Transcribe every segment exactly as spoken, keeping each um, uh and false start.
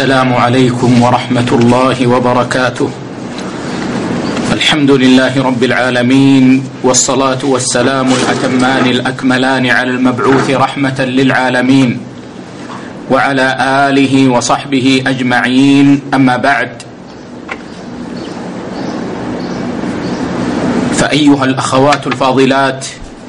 السلام عليكم ورحمة الله وبركاته. الحمد لله رب العالمين، والصلاة والسلام الأتمان الأكملان على المبعوث رحمة للعالمين وعلى آله وصحبه أجمعين. أما بعد، فأيها الأخوات الفاضلات،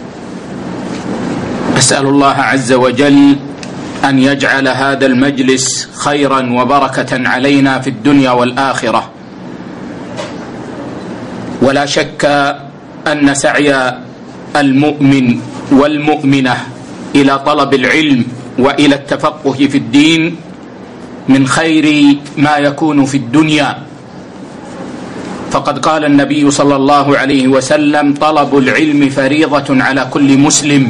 أسأل الله عز وجل أن يجعل هذا المجلس خيرا وبركة علينا في الدنيا والآخرة. ولا شك أن سعي المؤمن والمؤمنة إلى طلب العلم وإلى التفقه في الدين من خير ما يكون في الدنيا، فقد قال النبي صلى الله عليه وسلم: طلب العلم فريضة على كل مسلم.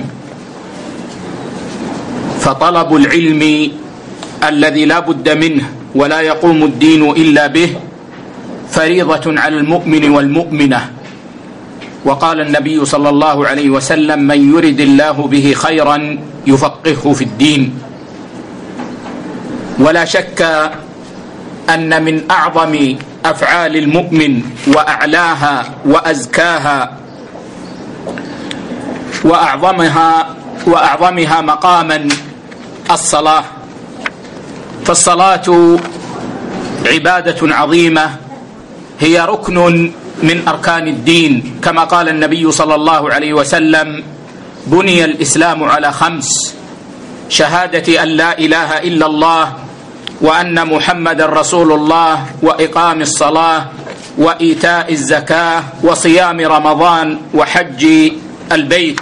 فطلب العلم الذي لا بد منه ولا يقوم الدين إلا به فريضة على المؤمن والمؤمنة. وقال النبي صلى الله عليه وسلم: من يرد الله به خيرا يفقهه في الدين. ولا شك أن من أعظم أفعال المؤمن وأعلاها وأزكاها وأعظمها وأعظمها مقاما الصلاة. فالصلاة عبادة عظيمة، هي ركن من أركان الدين، كما قال النبي صلى الله عليه وسلم: بني الإسلام على خمس: شهادة أن لا إله إلا الله وأن محمد رسول الله، وإقام الصلاة، وإيتاء الزكاة، وصيام رمضان، وحج البيت.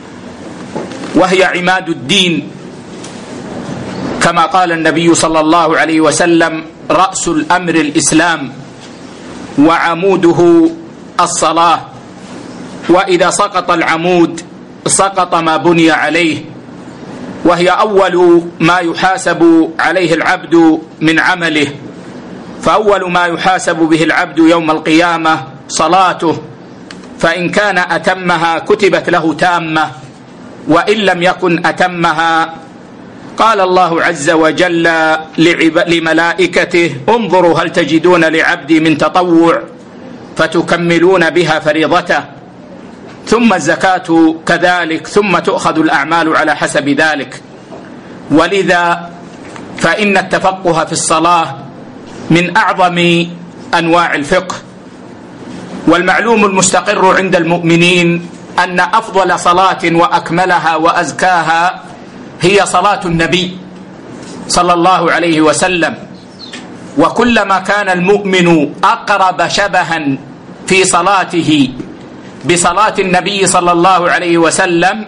وهي عماد الدين، كما قال النبي صلى الله عليه وسلم: رأس الأمر الإسلام وعموده الصلاة، وإذا سقط العمود سقط ما بني عليه. وهي أول ما يحاسب عليه العبد من عمله، فأول ما يحاسب به العبد يوم القيامة صلاته، فإن كان أتمها كتبت له تامة، وإن لم يكن أتمها قال الله عز وجل لملائكته: انظروا هل تجدون لعبدي من تطوع فتكملون بها فريضته. ثم الزكاة كذلك، ثم تؤخذ الأعمال على حسب ذلك. ولذا فإن التفقه في الصلاة من أعظم أنواع الفقه. والمعلوم المستقر عند المؤمنين أن أفضل صلاة وأكملها وأزكاها هي صلاة النبي صلى الله عليه وسلم. وكلما كان المؤمن أقرب شبها في صلاته بصلاة النبي صلى الله عليه وسلم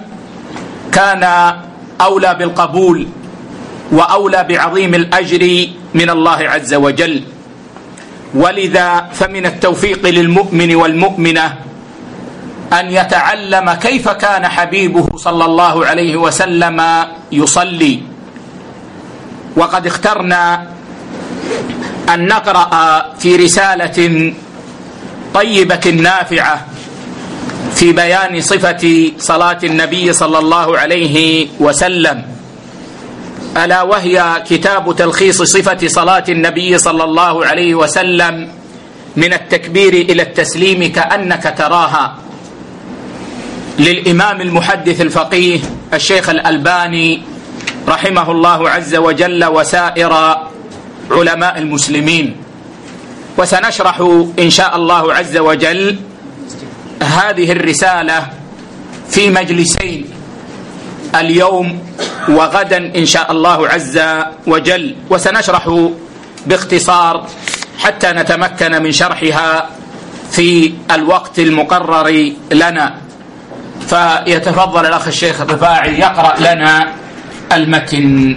كان أولى بالقبول وأولى بعظيم الأجر من الله عز وجل. ولذا فمن التوفيق للمؤمن والمؤمنة أن يتعلم كيف كان حبيبه صلى الله عليه وسلم يصلي. وقد اخترنا أن نقرأ في رسالة طيبة نافعة في بيان صفة صلاة النبي صلى الله عليه وسلم، ألا وهي كتاب تلخيص صفة صلاة النبي صلى الله عليه وسلم من التكبير إلى التسليم كأنك تراها، للإمام المحدث الفقيه الشيخ الألباني رحمه الله عز وجل وسائر علماء المسلمين. وسنشرح إن شاء الله عز وجل هذه الرسالة في مجلسين، اليوم وغدا إن شاء الله عز وجل، وسنشرح باختصار حتى نتمكن من شرحها في الوقت المقرر لنا. فيتفضل الأخ الشيخ الرفاعي يقرأ لنا المتن.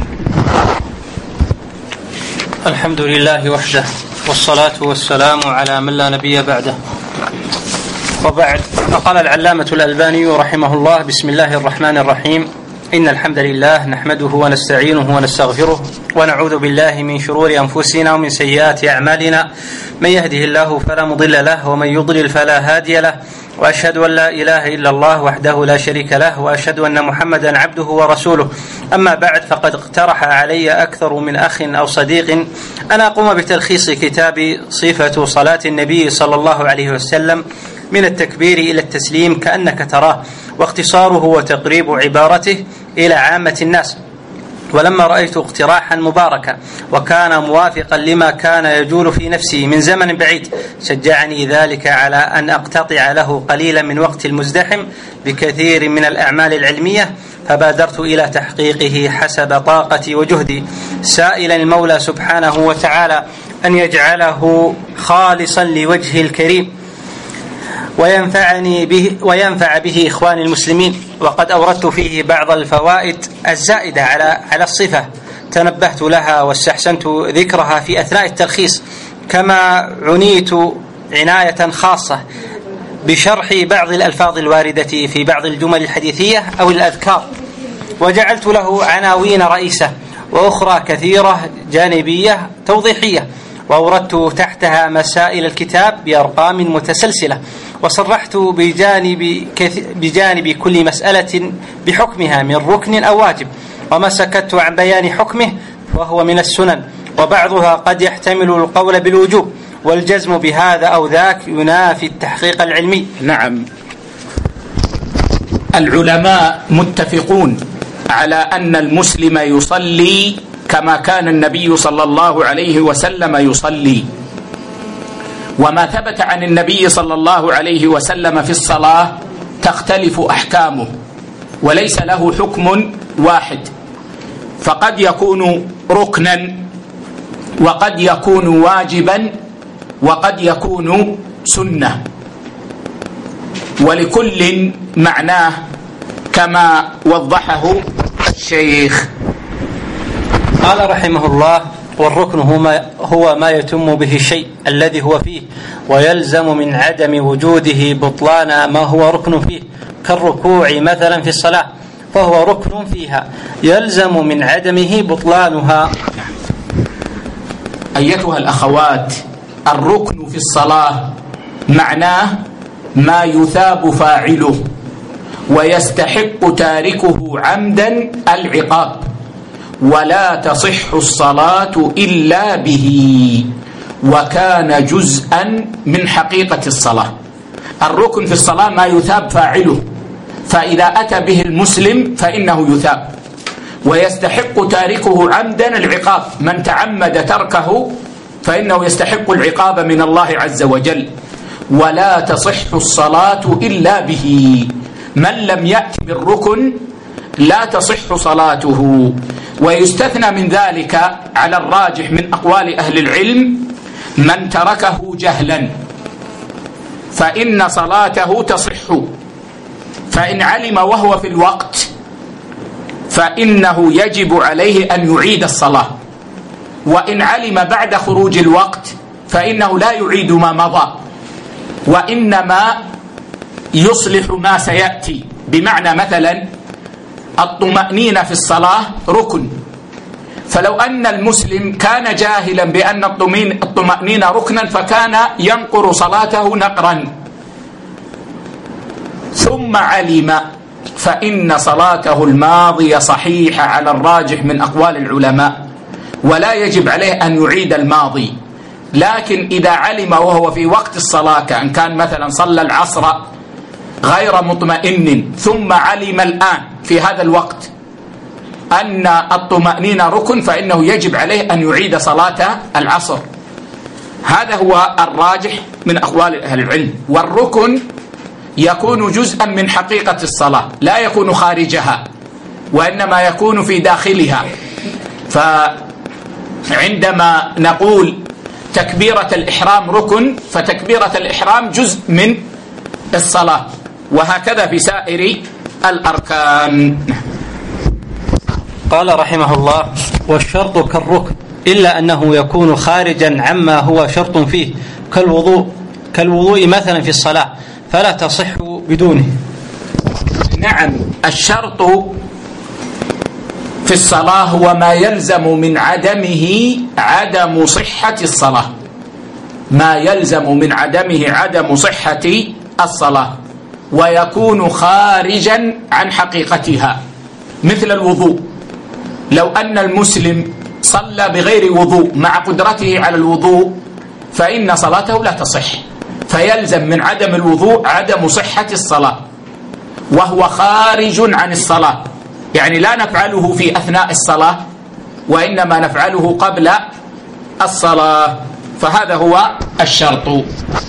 الحمد لله وحده، والصلاة والسلام على من لا نبي بعده، وبعد. فقال العلامة الألباني رحمه الله: بسم الله الرحمن الرحيم. إن الحمد لله نحمده ونستعينه ونستغفره، ونعوذ بالله من شرور أنفسنا ومن سيئات أعمالنا. من يهده الله فلا مضل له، ومن يضلل فلا هادي له، وأشهد أن لا إله إلا الله وحده لا شريك له، وأشهد أن محمدا عبده ورسوله. أما بعد، فقد اقترح علي أكثر من أخ أو صديق أن أقوم بتلخيص كتاب صفة صلاة النبي صلى الله عليه وسلم من التكبير إلى التسليم كأنك تراه، واختصاره وتقريب عبارته إلى عامة الناس. ولما رأيت اقتراحا مباركا وكان موافقا لما كان يجول في نفسي من زمن بعيد، شجعني ذلك على أن أقتطع له قليلا من وقت المزدحم بكثير من الأعمال العلمية، فبادرت إلى تحقيقه حسب طاقتي وجهدي، سائلا المولى سبحانه وتعالى أن يجعله خالصا لوجهه الكريم وينفعني به وينفع به إخواني المسلمين. وقد أوردت فيه بعض الفوائد الزائدة على على الصفة، تنبهت لها واستحسنت ذكرها في أثناء التلخيص، كما عنيت عناية خاصة بشرح بعض الألفاظ الواردة في بعض الجمل الحديثية أو الأذكار، وجعلت له عناوين رئيسة وأخرى كثيرة جانبية توضيحية، وأوردت تحتها مسائل الكتاب بأرقام متسلسلة، وصرحت بجانب, بجانب كل مسألة بحكمها من ركن أو واجب، وما سكت عن بيان حكمه وهو من السنن، وبعضها قد يحتمل القول بالوجوب، والجزم بهذا أو ذاك ينافي التحقيق العلمي. نعم، العلماء متفقون على أن المسلم يصلي كما كان النبي صلى الله عليه وسلم يصلي، وما ثبت عن النبي صلى الله عليه وسلم في الصلاة تختلف أحكامه، وليس له حكم واحد، فقد يكون ركنا، وقد يكون واجبا، وقد يكون سنة، ولكل معناه كما وضحه الشيخ. قال رحمه الله: والركن هو ما يتم به الشيء الذي هو فيه، ويلزم من عدم وجوده بطلان ما هو ركن فيه، كالركوع مثلا في الصلاة، فهو ركن فيها يلزم من عدمه بطلانها. أيتها الأخوات، الركن في الصلاة معناه ما يثاب فاعله ويستحق تاركه عمدا العقاب، ولا تصح الصلاة إلا به، وكان جزءا من حقيقة الصلاة. الركن في الصلاة ما يثاب فاعله، فإذا أتى به المسلم فإنه يثاب، ويستحق تاركه عمدا العقاب، من تعمد تركه فإنه يستحق العقاب من الله عز وجل. ولا تصح الصلاة إلا به، من لم يأت بالركن لا تصح صلاته. ويستثنى من ذلك على الراجح من أقوال أهل العلم من تركه جهلا، فإن صلاته تصح، فإن علم وهو في الوقت فإنه يجب عليه أن يعيد الصلاة، وإن علم بعد خروج الوقت فإنه لا يعيد ما مضى، وإنما يصلح ما سيأتي. بمعنى مثلا الطمأنينة في الصلاة ركن، فلو أن المسلم كان جاهلا بأن الطمأنينة ركنا فكان ينقر صلاته نقرا، ثم علم، فإن صلاته الماضية صحيحة على الراجح من أقوال العلماء، ولا يجب عليه أن يعيد الماضي. لكن إذا علم وهو في وقت الصلاة، كأن كان مثلا صلى العصر غير مطمئن، ثم علم الآن في هذا الوقت أن الطمأنينة ركن، فإنه يجب عليه أن يعيد صلاة العصر. هذا هو الراجح من أقوال أهل العلم. والركن يكون جزءا من حقيقة الصلاة، لا يكون خارجها، وإنما يكون في داخلها. فعندما نقول تكبيرة الإحرام ركن، فتكبيرة الإحرام جزء من الصلاة، وهكذا في سائر الأركان. قال رحمه الله: والشرط كالركن إلا أنه يكون خارجا عما هو شرط فيه، كالوضوء كالوضوء مثلا في الصلاة، فلا تصح بدونه. نعم، الشرط في الصلاة هو ما يلزم من عدمه عدم صحة الصلاة، ما يلزم من عدمه عدم صحة الصلاة. ويكون خارجا عن حقيقتها، مثل الوضوء. لو أن المسلم صلى بغير وضوء مع قدرته على الوضوء فإن صلاته لا تصح، فيلزم من عدم الوضوء عدم صحة الصلاة، وهو خارج عن الصلاة، يعني لا نفعله في أثناء الصلاة وإنما نفعله قبل الصلاة، فهذا هو الشرط.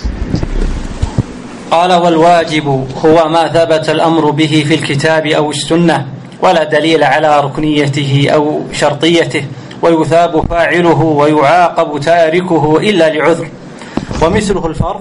قال: والواجب هو ما ثبت الأمر به في الكتاب أو السنة ولا دليل على ركنيته أو شرطيته، ويثاب فاعله ويعاقب تاركه إلا لعذر. ومثله الفرض.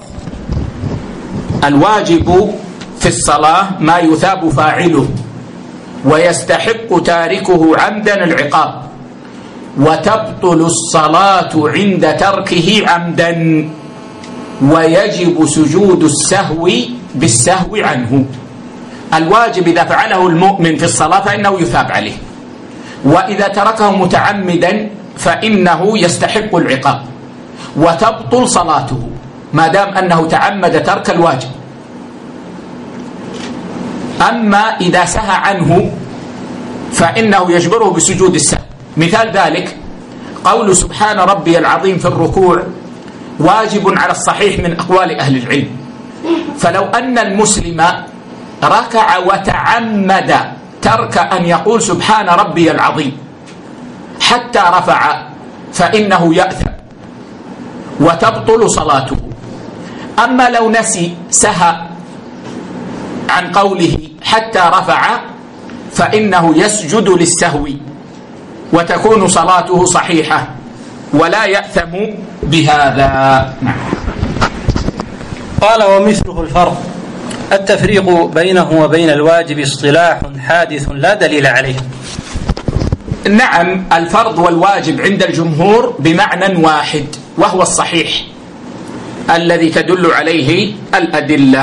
الواجب في الصلاة ما يثاب فاعله ويستحق تاركه عمدا العقاب، وتبطل الصلاة عند تركه عمدا، ويجب سجود السهو بالسهو عنه. الواجب إذا فعله المؤمن في الصلاة فإنه يثاب عليه، وإذا تركه متعمدا فإنه يستحق العقاب، وتبطل صلاته ما دام أنه تعمد ترك الواجب. أما إذا سهى عنه فإنه يجبره بسجود السهو. مثال ذلك قول سبحان ربي العظيم في الركوع واجب على الصحيح من أقوال أهل العلم، فلو أن المسلم ركع وتعمد ترك أن يقول سبحان ربي العظيم حتى رفع فإنه يأثم وتبطل صلاته. أما لو نسي سهى عن قوله حتى رفع فإنه يسجد للسهو وتكون صلاته صحيحة ولا يأثم بهذا. قال: ومثله الفرض. التفريق بينه وبين الواجب اصطلاح حادث لا دليل عليه. نعم، الفرض والواجب عند الجمهور بمعنى واحد، وهو الصحيح الذي تدل عليه الأدلة.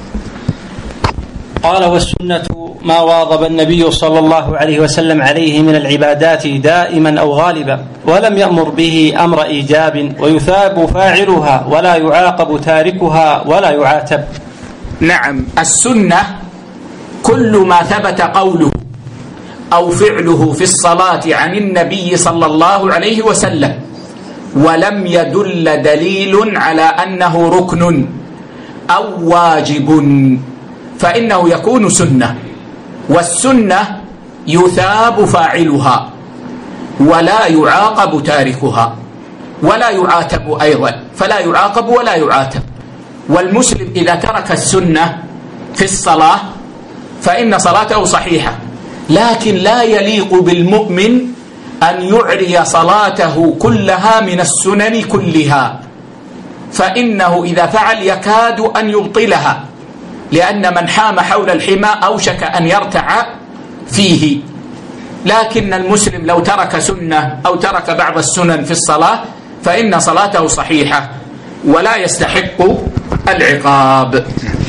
قال: والسنة ما واظب النبي صلى الله عليه وسلم عليه من العبادات دائما أو غالبا، ولم يأمر به أمر إيجاب، ويثاب فاعلها ولا يعاقب تاركها ولا يعاتب. نعم، السنة كل ما ثبت قوله أو فعله في الصلاة عن النبي صلى الله عليه وسلم ولم يدل دليل على أنه ركن أو واجب فإنه يكون سنة، والسنة يثاب فاعلها ولا يعاقب تاركها ولا يعاتب أيضا، فلا يعاقب ولا يعاتب. والمسلم إذا ترك السنة في الصلاة فإن صلاته صحيحة، لكن لا يليق بالمؤمن أن يعري صلاته كلها من السنن كلها، فإنه إذا فعل يكاد أن يبطلها، لأن من حام حول الحمى أوشك أن يرتع فيه. لكن المسلم لو ترك سنة أو ترك بعض السنن في الصلاة فإن صلاته صحيحة ولا يستحق العقاب.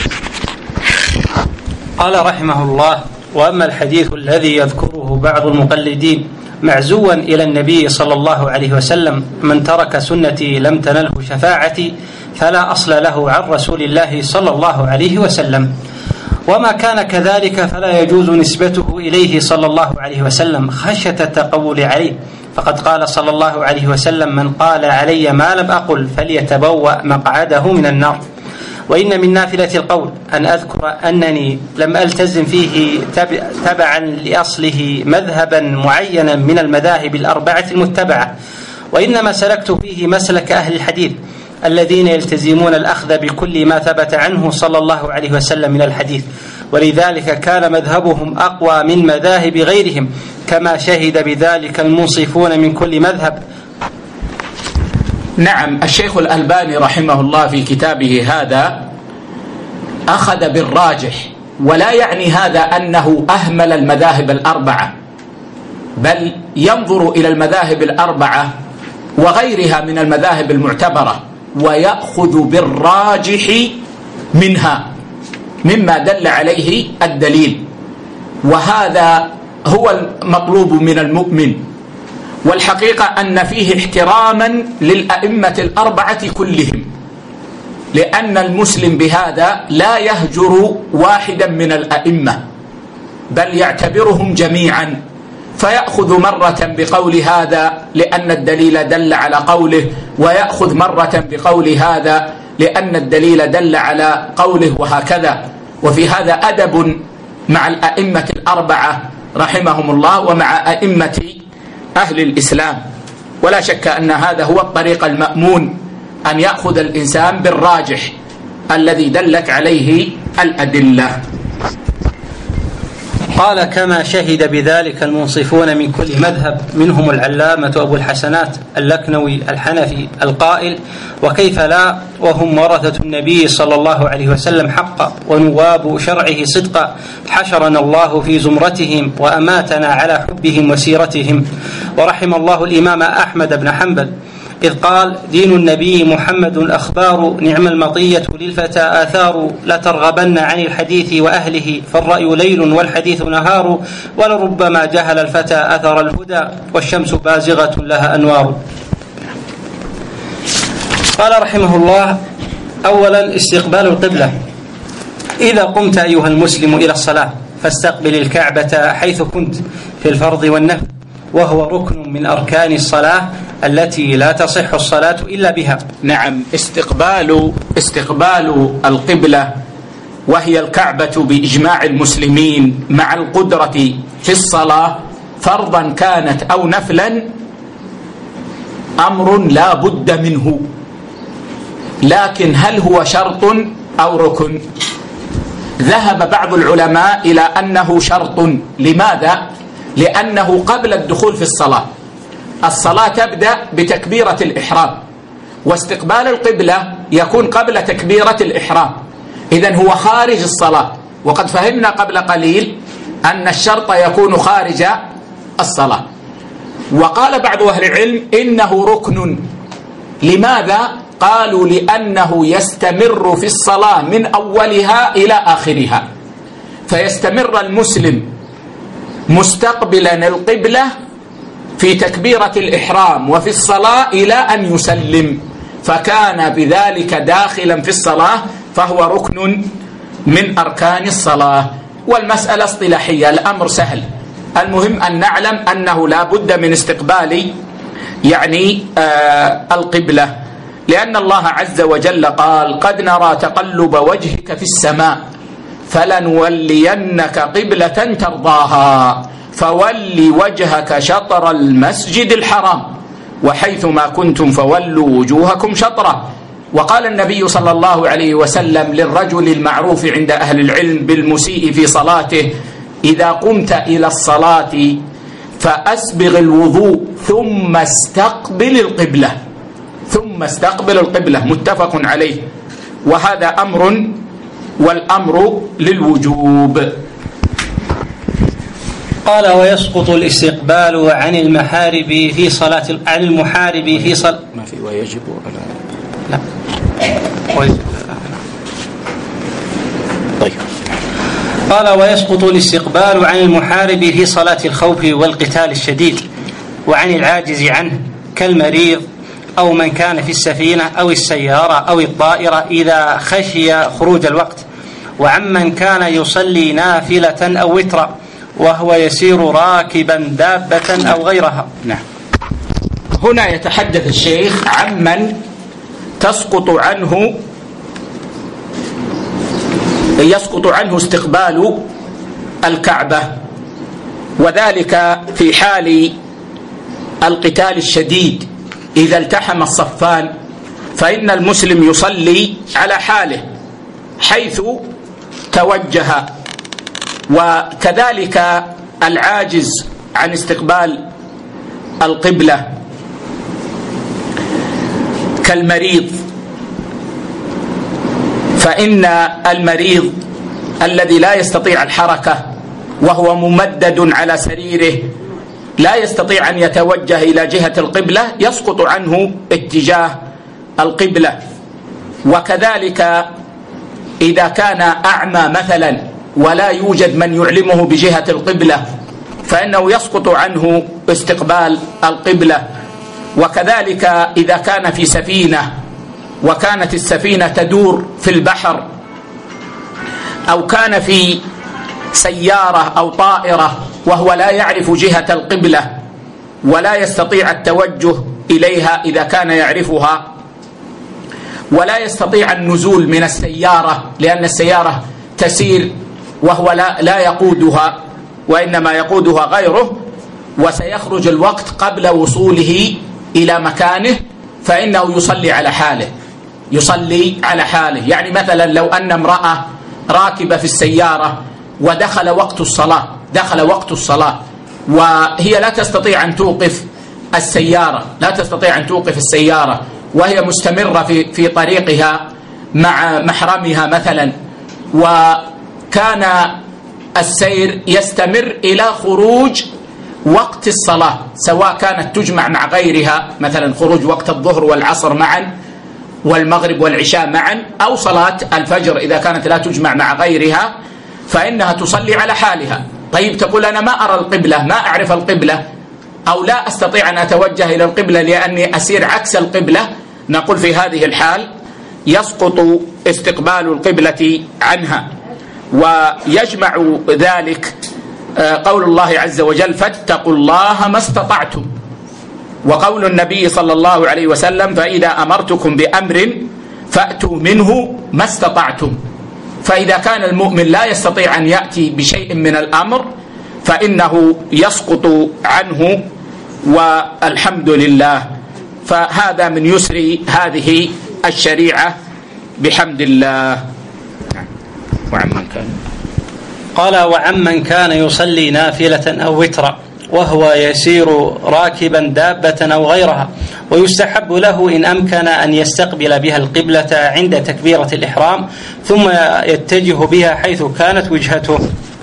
قال رحمه الله: وأما الحديث الذي يذكره بعض المقلدين معزوا إلى النبي صلى الله عليه وسلم: من ترك سنتي لم تنله شفاعتي، فلا أصل له عن رسول الله صلى الله عليه وسلم. وما كان كذلك فلا يجوز نسبته إليه صلى الله عليه وسلم خشية التقول عليه، فقد قال صلى الله عليه وسلم: من قال علي ما لم أقل فليتبوأ مقعده من النار. وإن من نافلة القول أن أذكر أنني لم ألتزم فيه تبعا لأصله مذهبا معينا من المذاهب الأربعة المتبعة، وإنما سلكت فيه مسلك أهل الحديث الذين يلتزمون الأخذ بكل ما ثبت عنه صلى الله عليه وسلم من الحديث، ولذلك كان مذهبهم أقوى من مذاهب غيرهم، كما شهد بذلك المنصفون من كل مذهب. نعم، الشيخ الألباني رحمه الله في كتابه هذا أخذ بالراجح، ولا يعني هذا أنه أهمل المذاهب الأربعة، بل ينظر إلى المذاهب الأربعة وغيرها من المذاهب المعتبرة ويأخذ بالراجح منها مما دل عليه الدليل، وهذا هو المطلوب من المؤمن. والحقيقة أن فيه احتراما للأئمة الأربعة كلهم، لأن المسلم بهذا لا يهجر واحدا من الأئمة، بل يعتبرهم جميعا، فيأخذ مرة بقول هذا لأن الدليل دل على قوله، ويأخذ مرة بقول هذا لأن الدليل دل على قوله، وهكذا. وفي هذا أدب مع الأئمة الأربعة رحمهم الله ومع أئمة أهل الإسلام. ولا شك أن هذا هو الطريق المأمون، أن يأخذ الإنسان بالراجح الذي دلت عليه الأدلة. قال: كما شهد بذلك المنصفون من كل مذهب، منهم العلامة أبو الحسنات اللكنوي الحنفي القائل: وكيف لا وهم ورثة النبي صلى الله عليه وسلم حقا ونواب شرعه صدقا، حشرنا الله في زمرتهم وأماتنا على حبهم وسيرتهم. ورحم الله الإمام أحمد بن حنبل إذ قال: دين النبي محمد أخبار، نعم المطية للفتى آثار، لا ترغبن عن الحديث وأهله، فالرأي ليل والحديث نهار، ولربما جهل الفتى أثر الهدى، والشمس بازغة لها أنوار. قال رحمه الله: أولا استقبال القبلة. إذا قمت أيها المسلم إلى الصلاة فاستقبل الكعبة حيث كنت في الفرض والنفل، وهو ركن من أركان الصلاة التي لا تصح الصلاة إلا بها. نعم، استقبال استقبال القبلة وهي الكعبة بإجماع المسلمين مع القدرة في الصلاة فرضا كانت أو نفلا أمر لا بد منه، لكن هل هو شرط أو ركن؟ ذهب بعض العلماء إلى أنه شرط. لماذا؟ لأنه قبل الدخول في الصلاة، الصلاة تبدأ بتكبيرة الإحرام، واستقبال القبلة يكون قبل تكبيرة الإحرام، إذن هو خارج الصلاة. وقد فهمنا قبل قليل أن الشرط يكون خارج الصلاة. وقال بعض أهل العلم إنه ركن. لماذا؟ قالوا لأنه يستمر في الصلاة من أولها إلى آخرها، فيستمر المسلم مستقبلا القبلة في تكبيرة الإحرام وفي الصلاة إلى أن يسلم، فكان بذلك داخلا في الصلاة، فهو ركن من أركان الصلاة. والمسألة اصطلاحية، الأمر سهل، المهم أن نعلم أنه لا بد من استقبال يعني آه القبلة، لأن الله عز وجل قال: قد نرى تقلب وجهك في السماء فلنولينك قبلة ترضاها فول وجهك شطر المسجد الحرام وحيثما كنتم فولوا وجوهكم شطره. وقال النبي صلى الله عليه وسلم للرجل المعروف عند أهل العلم بالمسيء في صلاته: إذا قمت إلى الصلاة فأسبغ الوضوء ثم استقبل القبلة، ثم استقبل القبلة، متفق عليه. وهذا أمر، والأمر للوجوب. قال: ويسقط الاستقبال عن المحارب في صلاة عن المحارب في صلاة ما في ويجب ولا لا ويجب. طيب. قال: ويسقط الاستقبال عن المحارب في صلاة الخوف والقتال الشديد، وعن العاجز عنه كالمريض أو من كان في السفينة أو السيارة أو الطائرة إذا خشي خروج الوقت، وعمن كان يصلي نافلة أو وترا وهو يسير راكبا دابة أو غيرها. نعم. هنا يتحدث الشيخ عمن تسقط عنه يسقط عنه استقبال الكعبة، وذلك في حال القتال الشديد إذا التحم الصفان، فإن المسلم يصلي على حاله حيث توجه، وكذلك العاجز عن استقبال القبلة كالمريض، فإن المريض الذي لا يستطيع الحركة وهو ممدد على سريره لا يستطيع أن يتوجه إلى جهة القبلة يسقط عنه اتجاه القبلة. وكذلك إذا كان أعمى مثلا ولا يوجد من يعلمه بجهة القبلة فإنه يسقط عنه استقبال القبلة. وكذلك إذا كان في سفينة وكانت السفينة تدور في البحر، أو كان في سيارة أو طائرة وهو لا يعرف جهة القبلة ولا يستطيع التوجه إليها إذا كان يعرفها، ولا يستطيع النزول من السيارة لأن السيارة تسير وهو لا, لا يقودها وإنما يقودها غيره، وسيخرج الوقت قبل وصوله إلى مكانه، فإنه يصلي على حاله يصلي على حاله. يعني مثلا لو أن امرأة راكبة في السيارة ودخل وقت الصلاة دخل وقت الصلاة وهي لا تستطيع أن توقف السيارة لا تستطيع أن توقف السيارة وهي مستمرة في في طريقها مع محرمها مثلا، وكان السير يستمر إلى خروج وقت الصلاة، سواء كانت تجمع مع غيرها مثلا خروج وقت الظهر والعصر معا والمغرب والعشاء معا، أو صلاة الفجر إذا كانت لا تجمع مع غيرها، فإنها تصلي على حالها. طيب تقول أنا ما أرى القبلة ما أعرف القبلة أو لا أستطيع أن أتوجه إلى القبلة لأني أسير عكس القبلة، نقول في هذه الحال يسقط استقبال القبلة عنها. ويجمع ذلك قول الله عز وجل فاتقوا الله ما استطعتم، وقول النبي صلى الله عليه وسلم فإذا أمرتكم بأمر فأتوا منه ما استطعتم. فإذا كان المؤمن لا يستطيع أن يأتي بشيء من الأمر فإنه يسقط عنه، والحمد لله. فهذا من يسر هذه الشريعة بحمد الله. وعمن كان قال وعمن كان يصلي نافلة أو وترا وهو يسير راكبا دابة أو غيرها، ويستحب له إن أمكن أن يستقبل بها القبلة عند تكبيرة الإحرام ثم يتجه بها حيث كانت وجهته.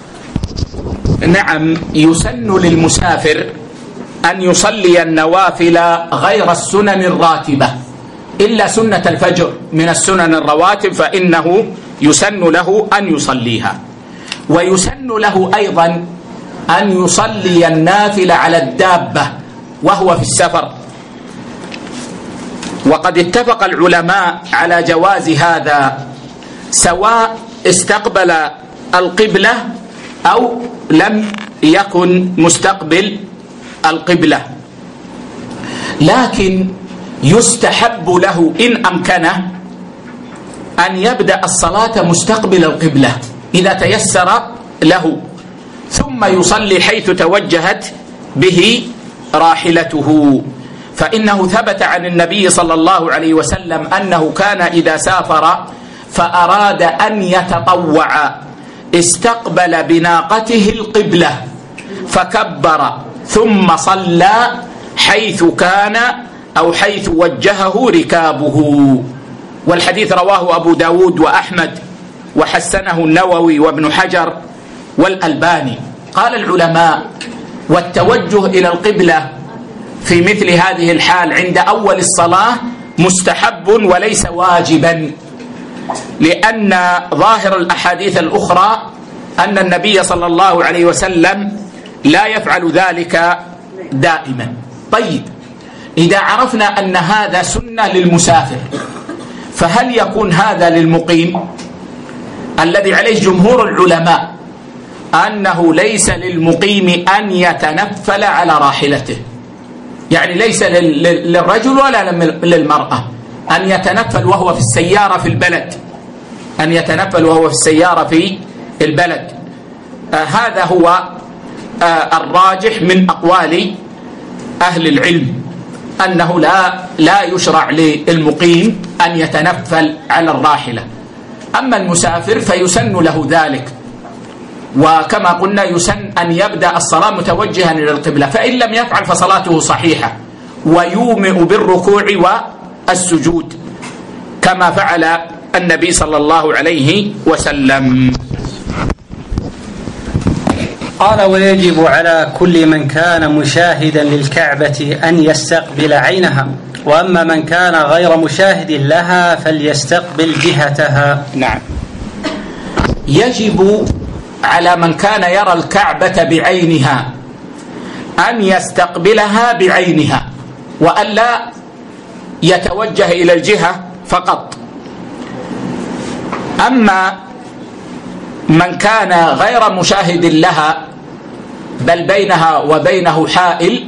نعم، يسن للمسافر أن يصلي النوافل غير السنن الراتبة إلا سنة الفجر من السنن الرواتب، فإنه يسن له أن يصليها. ويسن له أيضا أن يصلي النافل على الدابة وهو في السفر، وقد اتفق العلماء على جواز هذا سواء استقبل القبلة أو لم يكن مستقبل القبلة، لكن يستحب له إن أمكنه أن يبدأ الصلاة مستقبل القبلة إذا تيسر له، ثم يصلي حيث توجهت به راحلته. فإنه ثبت عن النبي صلى الله عليه وسلم أنه كان إذا سافر فأراد أن يتطوع استقبل بناقته القبلة فكبر ثم صلى حيث كان أو حيث وجهه ركابه. والحديث رواه أبو داود وأحمد وحسنه النووي وابن حجر والألباني. قال العلماء والتوجه إلى القبلة في مثل هذه الحال عند أول الصلاة مستحب وليس واجبا، لأن ظاهر الأحاديث الأخرى أن النبي صلى الله عليه وسلم لا يفعل ذلك دائما. طيب، إذا عرفنا أن هذا سنة للمسافر فهل يكون هذا للمقيم؟ الذي عليه جمهور العلماء أنه ليس للمقيم أن يتنفل على راحلته، يعني ليس للرجل ولا للمرأة أن يتنفل وهو في السيارة في البلد أن يتنفل وهو في السيارة في البلد. آه هذا هو آه الراجح من أقوال أهل العلم، أنه لا لا يشرع للمقيم أن يتنفل على الراحلة. أما المسافر فيسن له ذلك، وكما قلنا يسن أن يبدأ الصلاة متوجها إلى القبلة، فإن لم يفعل فصلاته صحيحة ويومئ بالركوع والسجود كما فعل النبي صلى الله عليه وسلم. قال ويجب على كل من كان مشاهدا للكعبة أن يستقبل عينها، وأما من كان غير مشاهد لها فليستقبل جهتها. نعم، يجب على من كان يرى الكعبة بعينها أن يستقبلها بعينها وألا يتوجه إلى الجهة فقط. أما من كان غير مشاهد لها بل بينها وبينه حائل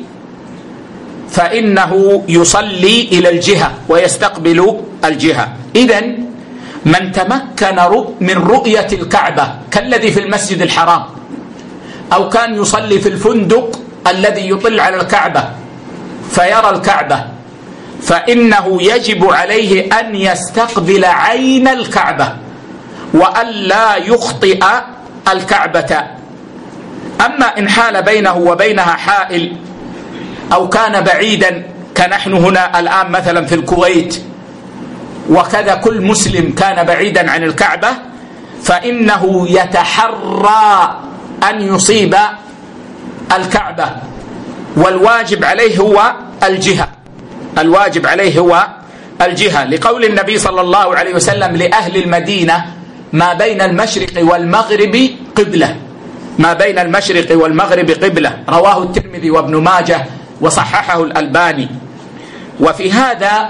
فإنه يصلي إلى الجهة ويستقبل الجهة. إذن من تمكن من رؤية الكعبة كالذي في المسجد الحرام أو كان يصلي في الفندق الذي يطل على الكعبة فيرى الكعبة فإنه يجب عليه أن يستقبل عين الكعبة وألا يخطئ الكعبة. أما إن حال بينه وبينها حائل أو كان بعيدا كنحن هنا الآن مثلا في الكويت وكذا كل مسلم كان بعيدا عن الكعبة فإنه يتحرى أن يصيب الكعبة، والواجب عليه هو الجهة، الواجب عليه هو الجهة، لقول النبي صلى الله عليه وسلم لأهل المدينة ما بين المشرق والمغرب قبلة، ما بين المشرق والمغرب قبلة، رواه الترمذي وابن ماجه وصححه الألباني. وفي هذا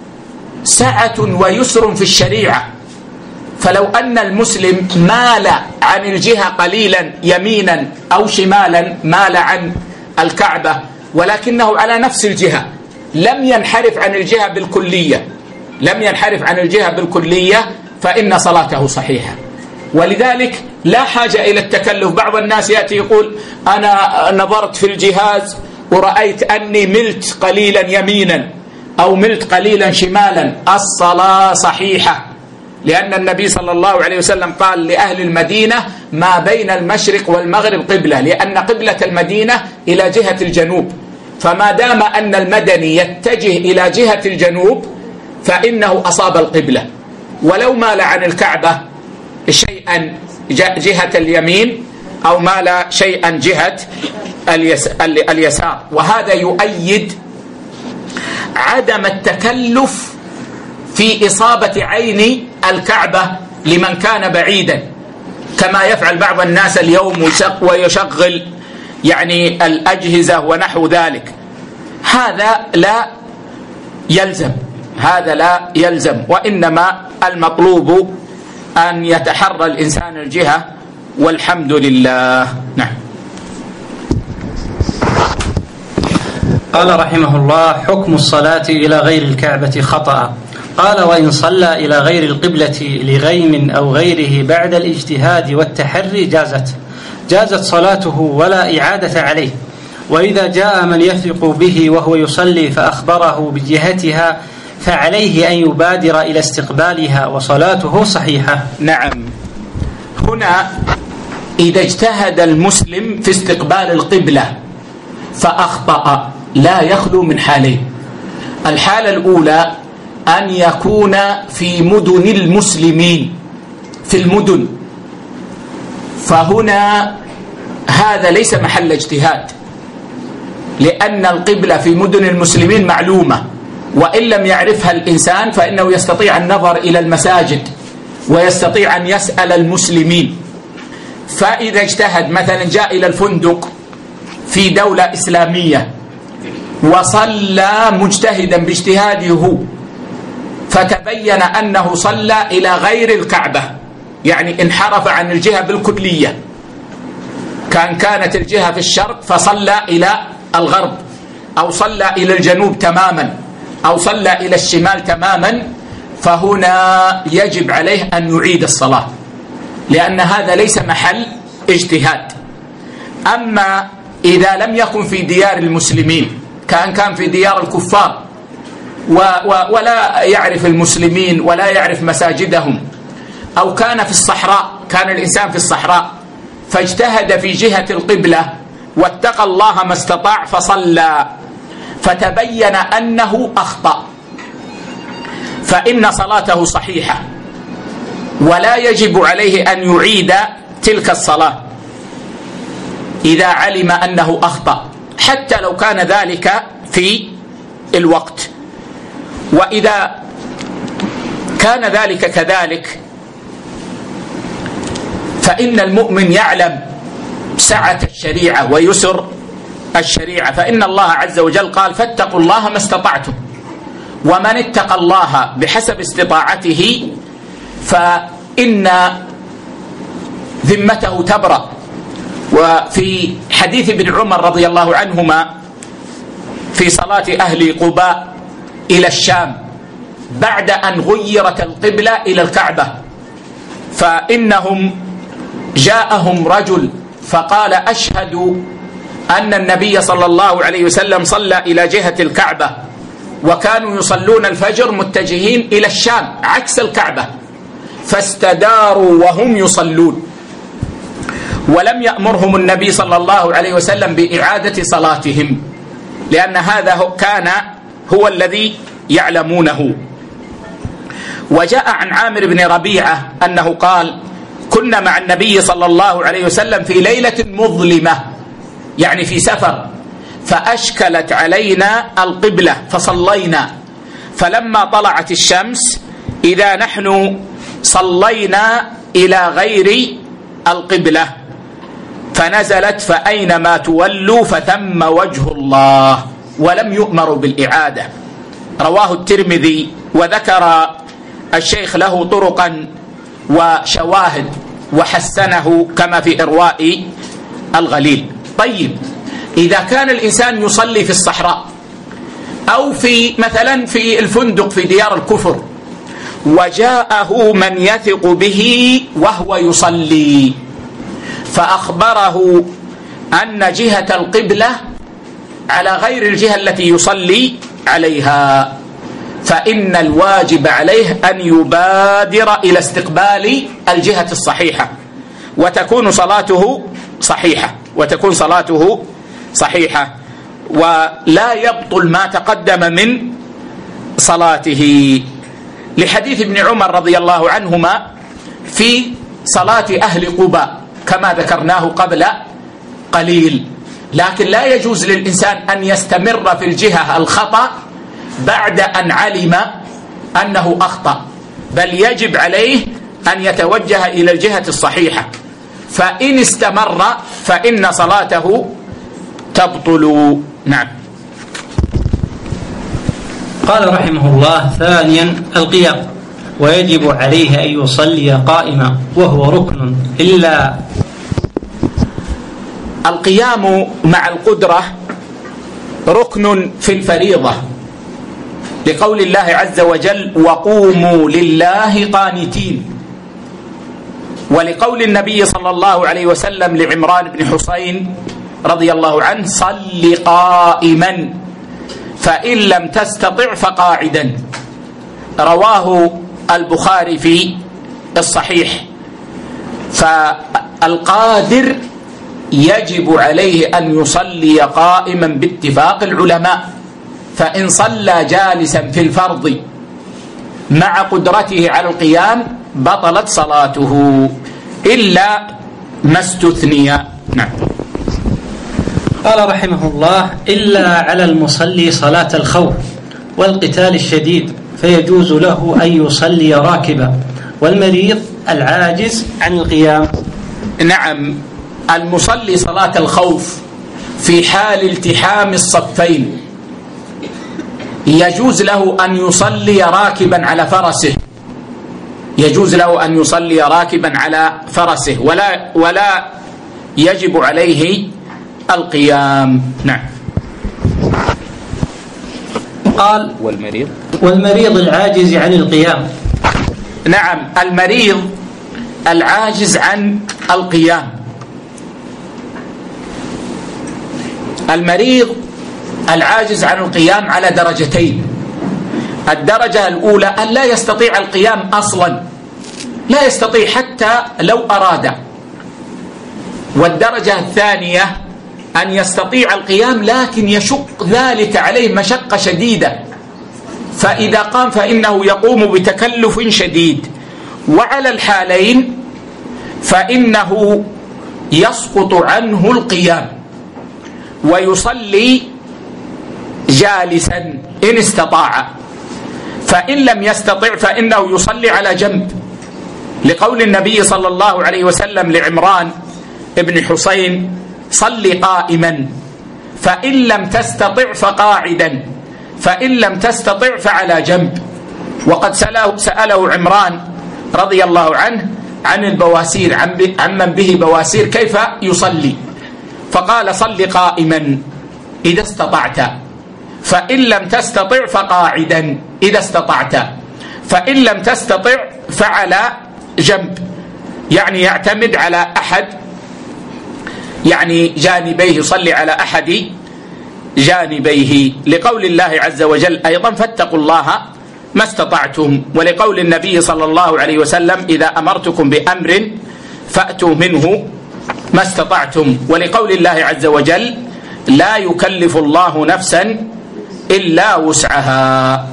سعة ويسر في الشريعة، فلو أن المسلم مال عن الجهة قليلا يمينا أو شمالا، مال عن الكعبة ولكنه على نفس الجهة لم ينحرف عن الجهة بالكلية، لم ينحرف عن الجهة بالكلية فإن صلاته صحيحة. ولذلك لا حاجة إلى التكلف. بعض الناس يأتي يقول أنا نظرت في الجهاز ورأيت أني ملت قليلا يمينا أو ملت قليلا شمالا، الصلاة صحيحة، لأن النبي صلى الله عليه وسلم قال لأهل المدينة ما بين المشرق والمغرب قبلة، لأن قبلة المدينة إلى جهة الجنوب، فما دام أن المدني يتجه إلى جهة الجنوب فإنه أصاب القبلة، ولو مال عن الكعبة شيئا جهة اليمين أو مال شيئا جهة اليسار. وهذا يؤيد عدم التكلف في إصابة عين الكعبة لمن كان بعيدا، كما يفعل بعض الناس اليوم ويشغل يعني الأجهزة ونحو ذلك. هذا لا يلزم، هذا لا يلزم، وإنما المطلوب أن يتحرى الإنسان الجهة، والحمد لله. نعم. قال رحمه الله: حكم الصلاة إلى غير الكعبة خطأ. قال: وإن صلى إلى غير القبلة لغيم أو غيره بعد الاجتهاد والتحري جازت جازت صلاته ولا إعادة عليه. وإذا جاء من يثق به وهو يصلي فأخبره بجهتها فعليه أن يبادر إلى استقبالها وصلاته صحيحة. نعم. هنا إذا اجتهد المسلم في استقبال القبلة فأخطأ لا يخلو من حالين. الحالة الأولى أن يكون في مدن المسلمين، في المدن، فهنا هذا ليس محل اجتهاد، لأن القبلة في مدن المسلمين معلومة، وإن لم يعرفها الإنسان فإنه يستطيع النظر إلى المساجد ويستطيع أن يسأل المسلمين. فإذا اجتهد مثلا جاء إلى الفندق في دولة إسلامية وصلى مجتهدا باجتهاده فتبين أنه صلى إلى غير الكعبة، يعني انحرف عن الجهة بالكلية، كان كانت الجهة في الشرق فصلى إلى الغرب، أو صلى إلى الجنوب تماما، أو صلى إلى الشمال تماما، فهنا يجب عليه أن يعيد الصلاة، لأن هذا ليس محل اجتهاد. أما إذا لم يكن في ديار المسلمين، كان كان في ديار الكفار و و ولا يعرف المسلمين ولا يعرف مساجدهم، أو كان في الصحراء، كان الإنسان في الصحراء فاجتهد في جهة القبلة واتقى الله ما استطاع فصلى فتبين أنه أخطأ، فإن صلاته صحيحة ولا يجب عليه أن يعيد تلك الصلاة إذا علم أنه أخطأ، حتى لو كان ذلك في الوقت. وإذا كان ذلك كذلك فإن المؤمن يعلم سعة الشريعة ويسر الشريعة، فإن الله عز وجل قال: فاتقوا الله ما استطعتم. ومن اتقى الله بحسب استطاعته فإن ذمته تبرأ. وفي حديث ابن عمر رضي الله عنهما في صلاة أهل قباء إلى الشام بعد أن غيرت القبلة إلى الكعبة، فإنهم جاءهم رجل فقال: أشهد أن النبي صلى الله عليه وسلم صلى إلى جهة الكعبة، وكانوا يصلون الفجر متجهين إلى الشام عكس الكعبة، فاستداروا وهم يصلون، ولم يأمرهم النبي صلى الله عليه وسلم بإعادة صلاتهم، لأن هذا كان هو الذي يعلمونه. وجاء عن عامر بن ربيعة أنه قال: كنا مع النبي صلى الله عليه وسلم في ليلة مظلمة، يعني في سفر، فأشكلت علينا القبلة فصلينا، فلما طلعت الشمس إذا نحن صلينا إلى غير القبلة، فنزلت: فأينما تولوا فثم وجه الله، ولم يؤمروا بالإعادة. رواه الترمذي، وذكر الشيخ له طرقا وشواهد وحسنه كما في إرواء الغليل. طيب، إذا كان الإنسان يصلي في الصحراء أو في مثلا في الفندق في ديار الكفر، وجاءه من يثق به وهو يصلي فأخبره أن جهة القبلة على غير الجهة التي يصلي عليها، فإن الواجب عليه أن يبادر إلى استقبال الجهة الصحيحة، وتكون صلاته صحيحة وتكون صلاته صحيحة ولا يبطل ما تقدم من صلاته، لحديث ابن عمر رضي الله عنهما في صلاة أهل قباء كما ذكرناه قبل قليل. لكن لا يجوز للإنسان أن يستمر في الجهة الخطأ بعد أن علم أنه أخطأ، بل يجب عليه أن يتوجه إلى الجهة الصحيحة، فإن استمر فإن صلاته تبطل. نعم. قال رحمه الله: ثانيا القيام، ويجب عليه أن يصلي قائما، وهو ركن إلا القيام مع القدرة ركن في الفريضة، لقول الله عز وجل: وقوموا لله قانتين، ولقول النبي صلى الله عليه وسلم لعمران بن حسين رضي الله عنه: صل قائما فإن لم تستطع فقاعدا. رواه البخاري في الصحيح. فالقادر يجب عليه أن يصلي قائما باتفاق العلماء، فإن صلى جالسا في الفرض مع قدرته على القيام بطلت صلاته إلا ما استثني. نعم. قال رحمه الله: إلا على المصلي صلاة الخوف والقتال الشديد، فيجوز له أن يصلي راكبا، والمريض العاجز عن القيام. نعم، المصلي صلاة الخوف في حال التحام الصفين يجوز له أن يصلي راكبا على فرسه، يجوز له أن يصلي راكبا على فرسه ولا ولا يجب عليه القيام. نعم. قال: والمريض والمريض العاجز عن القيام. نعم، المريض العاجز عن القيام. المريض العاجز عن القيام على درجتين. الدرجة الأولى أن لا يستطيع القيام أصلا، لا يستطيع حتى لو أراد. والدرجة الثانية أن يستطيع القيام لكن يشق ذلك عليه مشقة شديدة، فإذا قام فإنه يقوم بتكلف شديد. وعلى الحالين فإنه يسقط عنه القيام ويصلي جالسا إن استطاع، فإن لم يستطع فإنه يصلي على جنب، لقول النبي صلى الله عليه وسلم لعمران ابن حسين: صل قائما، فإن لم تستطع فقاعدا، فإن لم تستطع فعلى جنب. وقد سأله عمران رضي الله عنه عن البواسير، عن من به بواسير كيف يصلي، فقال صل قائما إذا استطعت، فإن لم تستطع فقاعدا إذا استطعت، فإن لم تستطع فعلى جنب، يعني يعتمد على أحد يعني جانبيه، صلي على أحد جانبيه، لقول الله عز وجل أيضا فاتقوا الله ما استطعتم، ولقول النبي صلى الله عليه وسلم إذا أمرتكم بأمر فأتوا منه ما استطعتم، ولقول الله عز وجل لا يكلف الله نفسا إلا وسعها.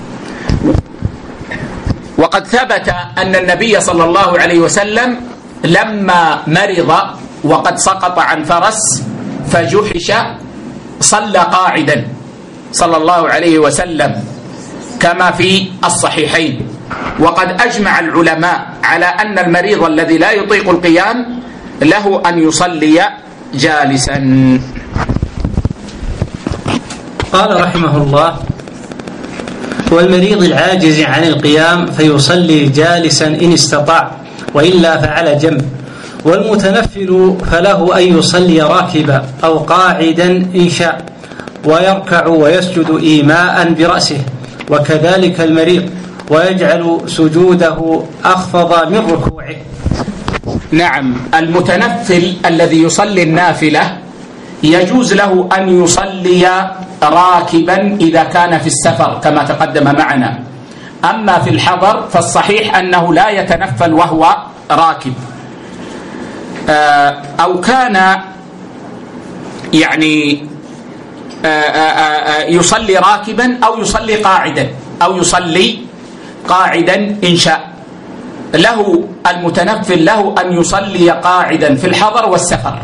وقد ثبت أن النبي صلى الله عليه وسلم لما مرض وقد سقط عن فرس فجحش صلى قاعدا صلى الله عليه وسلم كما في الصحيحين. وقد أجمع العلماء على أن المريض الذي لا يطيق القيام له أن يصلي جالسا. قال رحمه الله: والمريض العاجز عن القيام فيصلي جالسا إن استطاع، وإلا فعلى جنب. والمتنفل فله أن يصلي راكبا أو قاعدا إن شاء، ويركع ويسجد إيماء برأسه، وكذلك المريض، ويجعل سجوده أخفض من ركوعه. نعم، المتنفل الذي يصلي النافلة يجوز له أن يصلي راكبا إذا كان في السفر كما تقدم معنا. أما في الحضر فالصحيح أنه لا يتنفل وهو راكب، أو كان يعني يصلي راكبا أو يصلي قاعدا أو يصلي قاعدا إن شاء. له المتنفل له أن يصلي قاعدا في الحضر والسفر،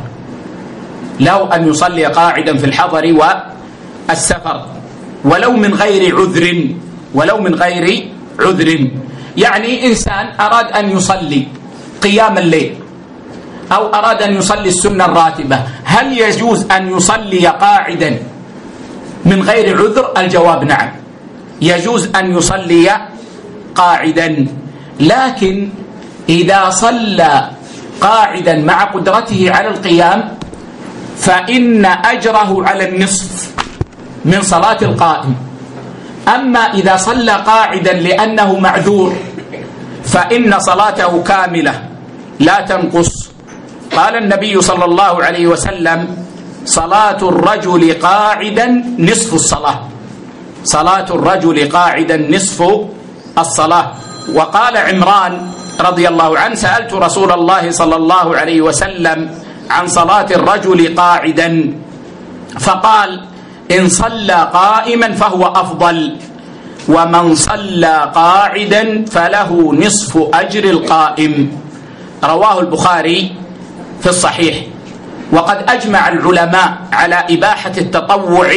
له أن يصلي قاعدا في الحضر والسفر ولو من غير عذر، ولو من غير عذر. يعني إنسان أراد أن يصلي قيام الليل أو أراد أن يصلي السنة الراتبة، هل يجوز أن يصلي قاعدا من غير عذر؟ الجواب نعم، يجوز أن يصلي قاعدا، لكن إذا صلى قاعدا مع قدرته على القيام فإن أجره على النصف من صلاة القائم. أما إذا صلى قاعدا لأنه معذور فإن صلاته كاملة لا تنقص. قال النبي صلى الله عليه وسلم: صلاة الرجل قاعدا نصف الصلاة، صلاة الرجل قاعدا نصف الصلاة. وقال عمران رضي الله عنه: سألت رسول الله صلى الله عليه وسلم عن صلاة الرجل قاعدا، فقال: إن صلى قائما فهو أفضل، ومن صلى قاعدا فله نصف أجر القائم. رواه البخاري في الصحيح. وقد أجمع العلماء على إباحة التطوع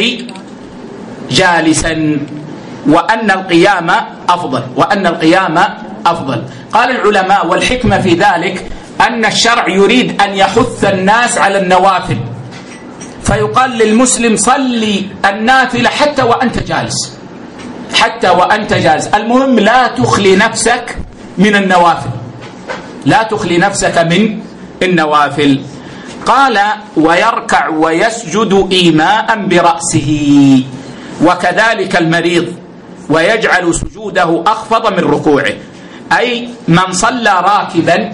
جالسا، وأن القيام أفضل، وأن القيام أفضل. قال العلماء: والحكمة في ذلك أن الشرع يريد أن يحث الناس على النوافل، فيقال للمسلم: صلي النافلة حتى وأنت جالس، حتى وأنت جالس، المهم لا تخلي نفسك من النوافل، لا تخلي نفسك من النوافل. قال: ويركع ويسجد إيماء برأسه، وكذلك المريض، ويجعل سجوده أخفض من ركوعه. أي من صلى راكبا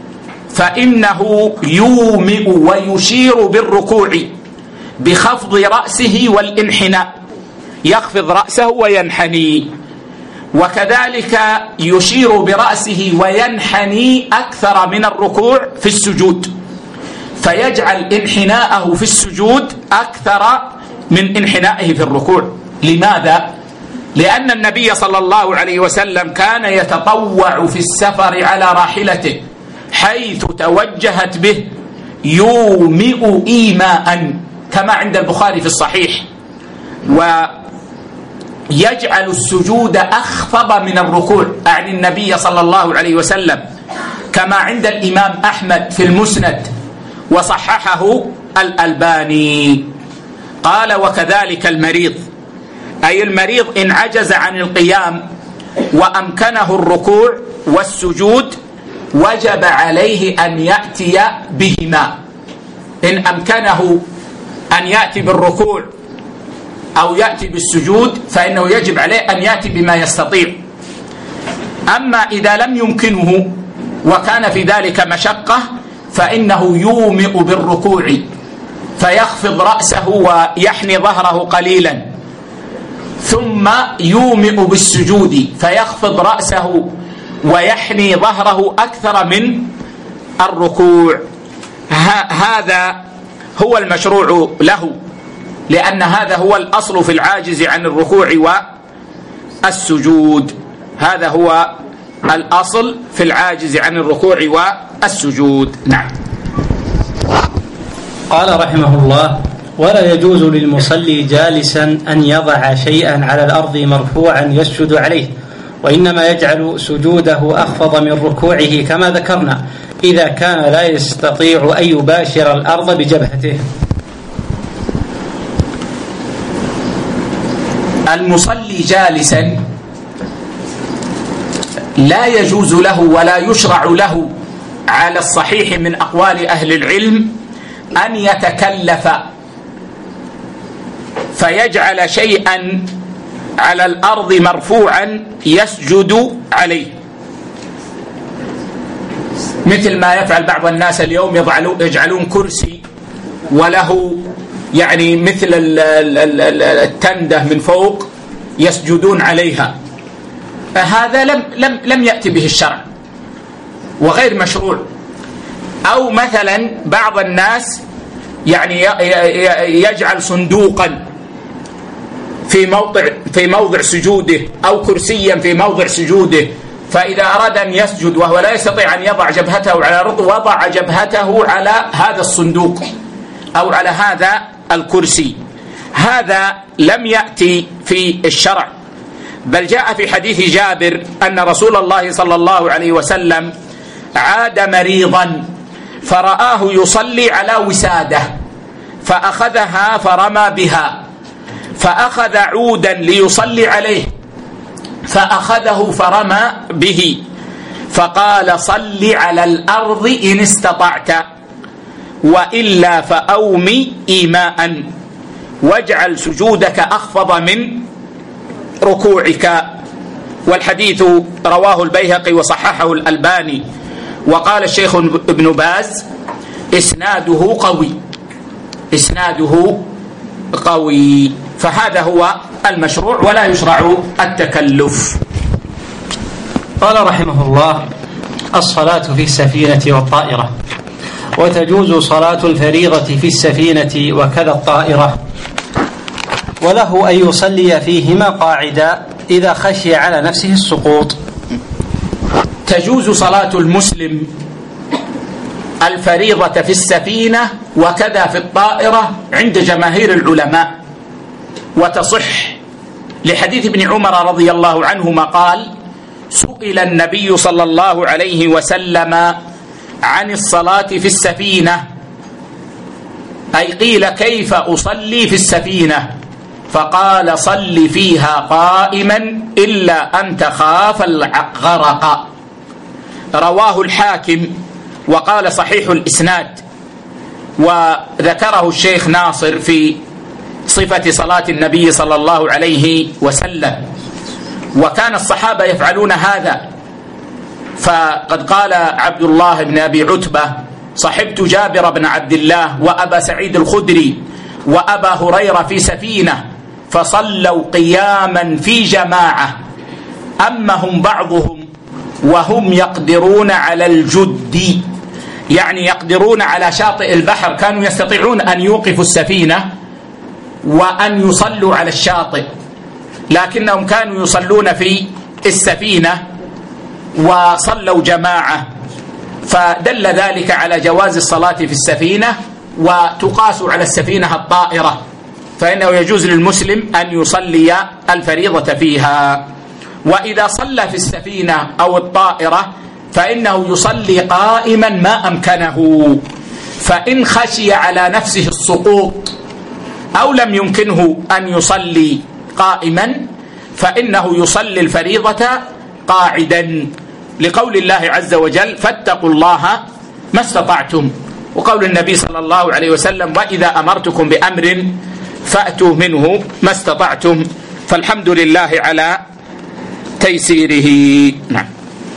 فإنه يومئ ويشير بالركوع بخفض رأسه والانحناء، يخفض رأسه وينحني، وكذلك يشير برأسه وينحني أكثر من الركوع في السجود، فيجعل انحناءه في السجود أكثر من انحنائه في الركوع. لماذا؟ لأن النبي صلى الله عليه وسلم كان يتطوع في السفر على راحلته حيث توجهت به يومئ إيماء كما عند البخاري في الصحيح، ويجعل السجود أخفض من الركوع، أعني النبي صلى الله عليه وسلم، كما عند الإمام أحمد في المسند وصححه الألباني. قال: وكذلك المريض، أي المريض إن عجز عن القيام وأمكنه الركوع والسجود وجب عليه أن يأتي بهما. إن أمكنه أن يأتي بالركوع أو يأتي بالسجود فإنه يجب عليه أن يأتي بما يستطيع. أما إذا لم يمكنه وكان في ذلك مشقة فإنه يومئ بالركوع فيخفض رأسه ويحني ظهره قليلا، ثم يومئ بالسجود فيخفض رأسه ويحني ظهره أكثر من الركوع. هذا هو المشروع له، لأن هذا هو الأصل في العاجز عن الركوع والسجود. هذا هو الأصل في العاجز عن الركوع والسجود. نعم. قال رحمه الله: ولا يجوز للمصلي جالسا أن يضع شيئا على الأرض مرفوعا يسجد عليه، وإنما يجعل سجوده أخفض من ركوعه كما ذكرنا إذا كان لا يستطيع أن يباشر الأرض بجبهته. المصلي جالسا لا يجوز له ولا يشرع له على الصحيح من أقوال أهل العلم أن يتكلف فيجعل شيئا على الأرض مرفوعا يسجد عليه، مثل ما يفعل بعض الناس اليوم، يجعلون كرسي وله يعني مثل التندة من فوق يسجدون عليها. فهذا لم لم لم يأتي به الشرع وغير مشروع. أو مثلا بعض الناس يعني يجعل صندوقا في موضع في موضع سجوده أو كرسيا في موضع سجوده، فإذا أراد أن يسجد وهو لا يستطيع أن يضع جبهته على الأرض وضع جبهته على هذا الصندوق أو على هذا الكرسي. هذا لم يأتي في الشرع، بل جاء في حديث جابر أن رسول الله صلى الله عليه وسلم عاد مريضا فرآه يصلي على وسادة فأخذها فرمى بها، فأخذ عودا ليصلي عليه فأخذه فرمى به، فقال: صل على الأرض إن استطعت، وإلا فأومي إيماء، واجعل سجودك أخفض من ركوعك. والحديث رواه البيهقي وصححه الألباني، وقال الشيخ ابن باز: إسناده قوي، إسناده قوي. فهذا هو المشروع ولا يشرع التكلف. قال رحمه الله: الصلاة في السفينة والطائرة، وتجوز صلاة الفريضة في السفينة وكذا الطائرة، وله أن يصلي فيهما قاعدا إذا خشي على نفسه السقوط. تجوز صلاة المسلم الفريضة في السفينة وكذا في الطائرة عند جماهير العلماء، وتصح لحديث ابن عمر رضي الله عنهما قال: سئل النبي صلى الله عليه وسلم عن الصلاة في السفينة، أي قيل: كيف أصلي في السفينة؟ فقال: صل فيها قائما إلا أن تخاف الغرق. رواه الحاكم وقال صحيح الإسناد، وذكره الشيخ ناصر في صفة صلاة النبي صلى الله عليه وسلم. وكان الصحابة يفعلون هذا، فقد قال عبد الله بن أبي عتبة: صحبت جابر بن عبد الله وأبا سعيد الخدري وأبا هريرة في سفينة فصلوا قياما في جماعة، أمهم بعضهم وهم يقدرون على الجد، يعني يقدرون على شاطئ البحر، كانوا يستطيعون أن يوقفوا السفينة وأن يصلوا على الشاطئ، لكنهم كانوا يصلون في السفينة وصلوا جماعة، فدل ذلك على جواز الصلاة في السفينة، وتقاس على السفينة الطائرة، فإنه يجوز للمسلم أن يصلي الفريضة فيها. وإذا صلى في السفينة أو الطائرة فإنه يصلي قائما ما أمكنه، فإن خشي على نفسه السقوط أو لم يمكنه أن يصلي قائما فإنه يصلي الفريضة قاعدا، لقول الله عز وجل فاتقوا الله ما استطعتم، وقول النبي صلى الله عليه وسلم وإذا أمرتكم بأمر فأتوا منه ما استطعتم. فالحمد لله على تيسيره. نعم.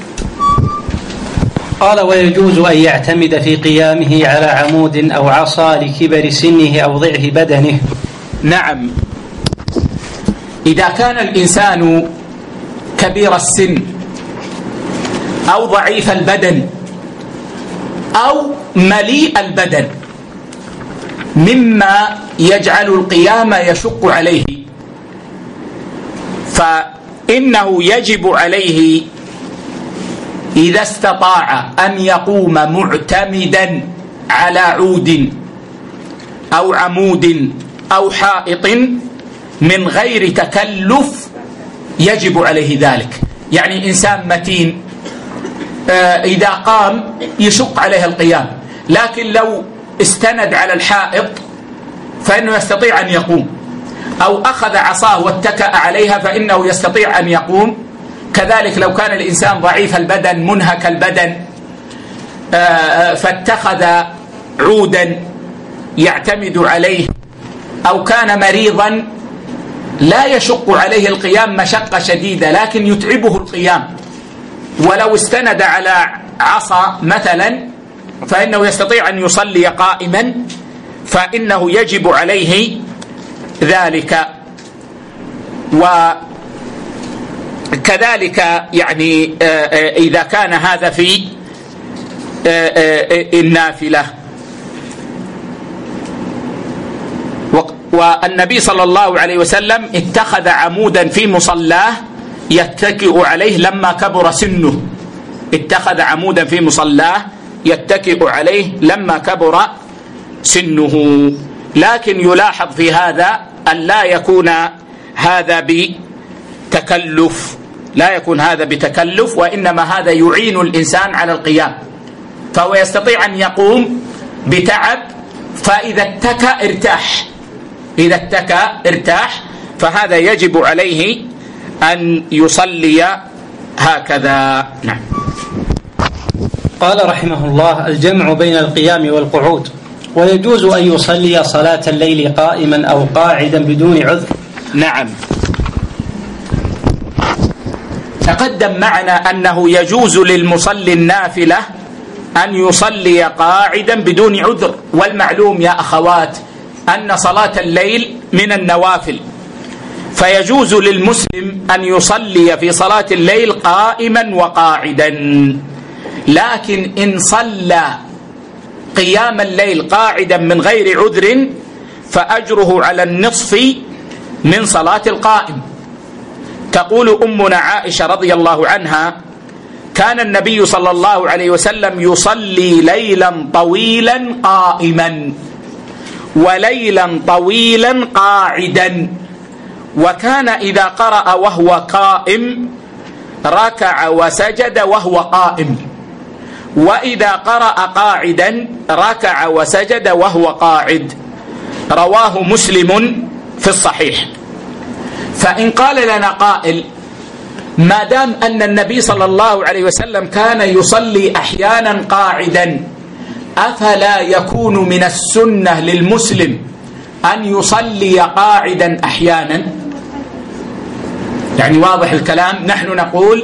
قال ويجوز أن يعتمد في قيامه على عمود أو عصا لكبر سنه أو ضعف بدنه. نعم، إذا كان الإنسان كبير السن أو ضعيف البدن أو مليء البدن مما يجعل القيام يشق عليه، فإنه يجب عليه إذا استطاع أن يقوم معتمدا على عود أو عمود أو حائط من غير تكلف، يجب عليه ذلك. يعني إنسان متين إذا قام يشق عليه القيام، لكن لو استند على الحائط فإنه يستطيع أن يقوم، أو أخذ عصاه واتكأ عليها فإنه يستطيع أن يقوم. كذلك لو كان الإنسان ضعيف البدن منهك البدن فاتخذ عودا يعتمد عليه، أو كان مريضا لا يشق عليه القيام مشقة شديدة لكن يتعبه القيام، ولو استند على عصا مثلا فإنه يستطيع أن يصلي قائما، فإنه يجب عليه ذلك. وكذلك يعني إذا كان هذا في النافلة. والنبي صلى الله عليه وسلم اتخذ عمودا في مصلاه يتكئ عليه لما كبر سنه، اتخذ عمودا في مصلاه يتكئ عليه لما كبر سنه. لكن يلاحظ في هذا أن لا يكون هذا بتكلف، لا يكون هذا بتكلف، وإنما هذا يعين الإنسان على القيام، فهو يستطيع أن يقوم بتعب، فإذا اتكى ارتاح، إذا اتكى ارتاح، فهذا يجب عليه أن يصلي هكذا. نعم. قال رحمه الله الجمع بين القيام والقعود. ويجوز أن يصلي صلاة الليل قائما أو قاعدا بدون عذر. نعم، تقدم معنا أنه يجوز للمصلي النافلة أن يصلي قاعدا بدون عذر، والمعلوم يا أخوات أن صلاة الليل من النوافل، فيجوز للمسلم أن يصلي في صلاة الليل قائما وقاعدا، لكن إن صلى قيام الليل قاعدا من غير عذر فأجره على النصف من صلاة القائم. تقول أمنا عائشة رضي الله عنها كان النبي صلى الله عليه وسلم يصلي ليلا طويلا قائما وليلا طويلا قاعدا، وكان إذا قرأ وهو قائم ركع وسجد وهو قائم، وإذا قرأ قاعدا ركع وسجد وهو قاعد. رواه مسلم في الصحيح. فإن قال لنا قائل ما دام أن النبي صلى الله عليه وسلم كان يصلي أحيانا قاعدا، أفلا يكون من السنة للمسلم أن يصلي قاعدا أحيانا؟ يعني واضح الكلام. نحن نقول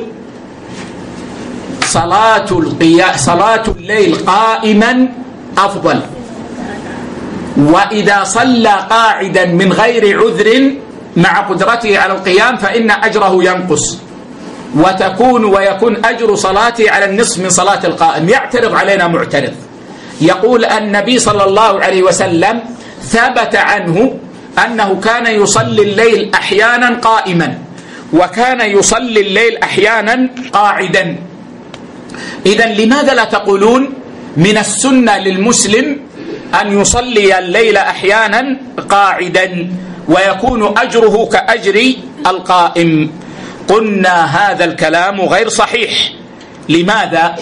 صلاة القيام صلاة الليل قائما أفضل، وإذا صلى قاعدا من غير عذر مع قدرته على القيام فإن أجره ينقص، وتكون ويكون أجر صلاته على النصف من صلاة القائم. يعترض علينا معترض يقول النبي صلى الله عليه وسلم ثبت عنه أنه كان يصلي الليل أحيانا قائما وكان يصلي الليل أحيانا قاعدا، إذن لماذا لا تقولون من السنة للمسلم أن يصلي الليل أحيانا قاعدا ويكون أجره كأجر القائم؟ قلنا هذا الكلام غير صحيح. لماذا؟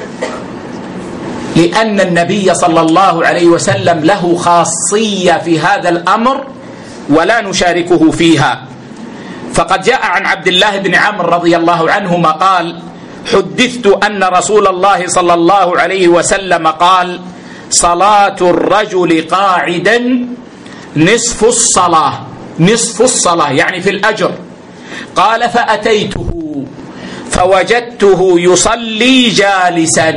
لأن النبي صلى الله عليه وسلم له خاصية في هذا الأمر ولا نشاركه فيها، فقد جاء عن عبد الله بن عمرو رضي الله عنهما قال: حدثت أن رسول الله صلى الله عليه وسلم قال: صلاة الرجل قاعدا نصف الصلاة، نصف الصلاة يعني في الأجر. قال: فأتيته فوجدته يصلي جالسا،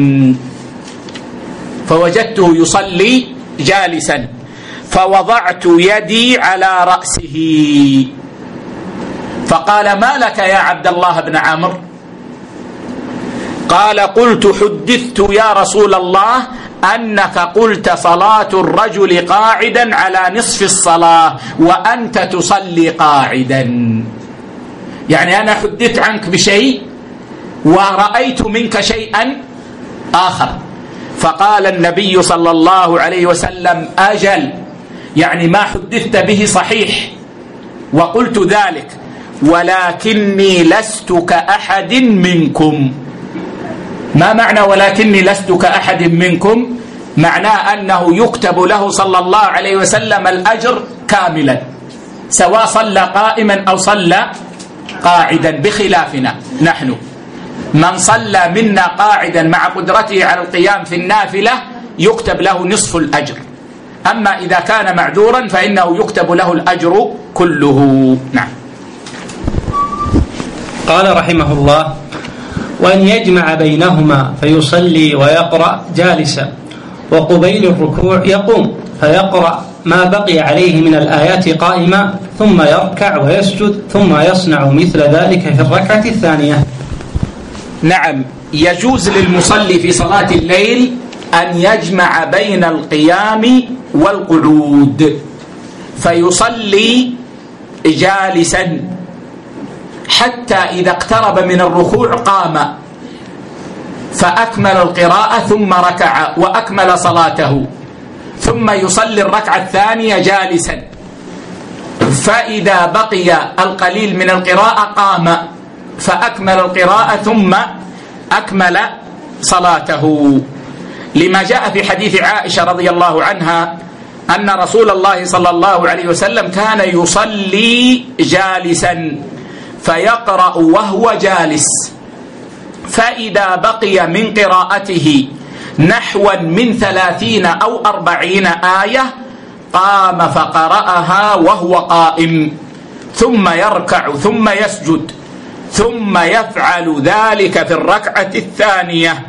فوجدته يصلي جالسا فوضعت يدي على رأسه فقال: ما لك يا عبد الله بن عمرو؟ قال: قلت حدثت يا رسول الله أنك قلت صلاة الرجل قاعدا على نصف الصلاة وأنت تصلي قاعدا، يعني أنا حدثت عنك بشيء ورأيت منك شيئا آخر. فقال النبي صلى الله عليه وسلم: أجل، يعني ما حدثت به صحيح وقلت ذلك، ولكني لست كأحد منكم. ما معنى ولكني لست كأحد منكم؟ معناه أنه يكتب له صلى الله عليه وسلم الأجر كاملا، سواء صلى قائما أو صلى قاعدا، بخلافنا نحن من صلى منا قاعدا مع قدرته على القيام في النافلة يكتب له نصف الأجر، أما إذا كان معذورا فإنه يكتب له الأجر كله. نعم. قال رحمه الله: وأن يجمع بينهما فيصلي ويقرأ جالسا، وقبيل الركوع يقوم فيقرأ ما بقي عليه من الآيات قائما، ثم يركع ويسجد، ثم يصنع مثل ذلك في الركعة الثانية. نعم، يجوز للمصلي في صلاة الليل أن يجمع بين القيام والقعود، فيصلي جالسا حتى إذا اقترب من الركوع قام فأكمل القراءة ثم ركع وأكمل صلاته، ثم يصلي الركعة الثانية جالسا، فإذا بقي القليل من القراءة قام فأكمل القراءة ثم أكمل صلاته، لما جاء في حديث عائشة رضي الله عنها أن رسول الله صلى الله عليه وسلم كان يصلي جالسا فيقرأ وهو جالس، فإذا بقي من قراءته نحوا من ثلاثين أو أربعين آية قام فقرأها وهو قائم، ثم يركع ثم يسجد، ثم يفعل ذلك في الركعة الثانية.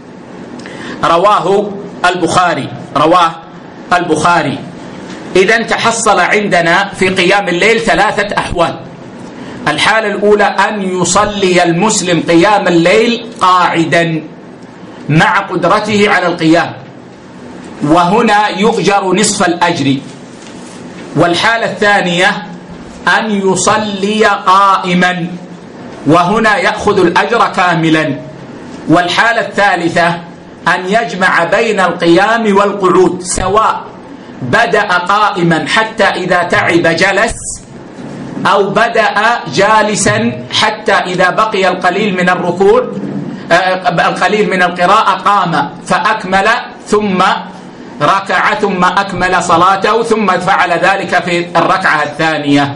رواه البخاري رواه البخاري. إذن تحصل عندنا في قيام الليل ثلاثة أحوال. الحالة الأولى أن يصلي المسلم قيام الليل قاعدا مع قدرته على القيام، وهنا يؤجر نصف الأجر. والحالة الثانية أن يصلي قائما، وهنا يأخذ الأجر كاملا. والحالة الثالثة أن يجمع بين القيام والقعود، سواء بدأ قائما حتى إذا تعب جلس، أو بدأ جالسا حتى إذا بقي القليل من الركوع القليل من القراءة قام فأكمل ثم ركع ثم أكمل صلاته ثم فعل ذلك في الركعة الثانية.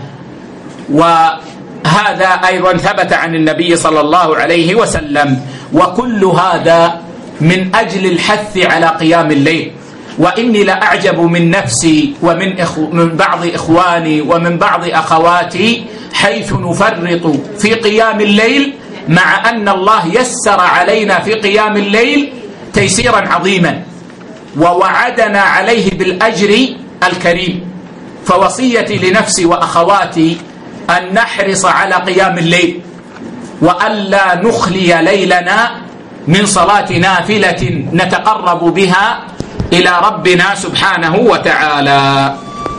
وهذا أيضا ثبت عن النبي صلى الله عليه وسلم. وكل هذا من أجل الحث على قيام الليل. وإني لأعجب من نفسي ومن إخو من بعض إخواني ومن بعض أخواتي حيث نفرط في قيام الليل، مع أن الله يسر علينا في قيام الليل تيسيرا عظيما ووعدنا عليه بالأجر الكريم. فوصيتي لنفسي وأخواتي أن نحرص على قيام الليل، وألا نخلي ليلنا من صلاة نافلة نتقرب بها إلى ربنا سبحانه وتعالى.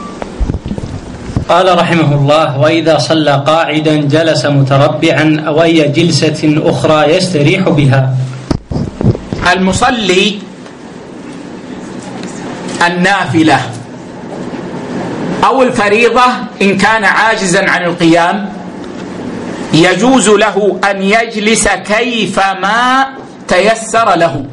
قال رحمه الله: وإذا صلى قاعدا جلس متربعا أو أي جلسة أخرى يستريح بها. المصلي النافلة أو الفريضة إن كان عاجزا عن القيام يجوز له أن يجلس كيفما تيسر له،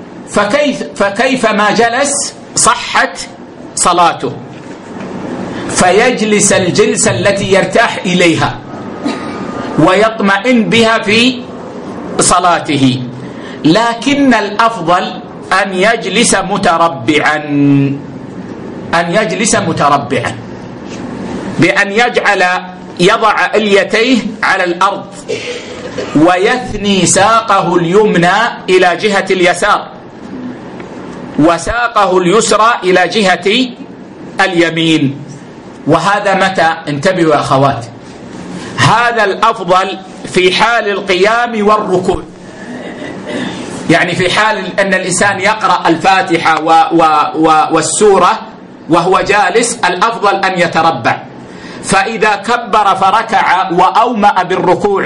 فكيف فكيف ما جلس صحت صلاته. فيجلس الجلسة التي يرتاح إليها ويطمئن بها في صلاته، لكن الأفضل أن يجلس متربعا، أن يجلس متربعا بأن يجعل يضع اليتيه على الأرض ويثني ساقه اليمنى إلى جهة اليسار وساقه اليسرى إلى جهة اليمين. وهذا متى؟ انتبهوا يا أخوات، هذا الأفضل في حال القيام والركوع، يعني في حال أن الإنسان يقرأ الفاتحة و و و والسورة وهو جالس الأفضل أن يتربع، فإذا كبر فركع وأومأ بالركوع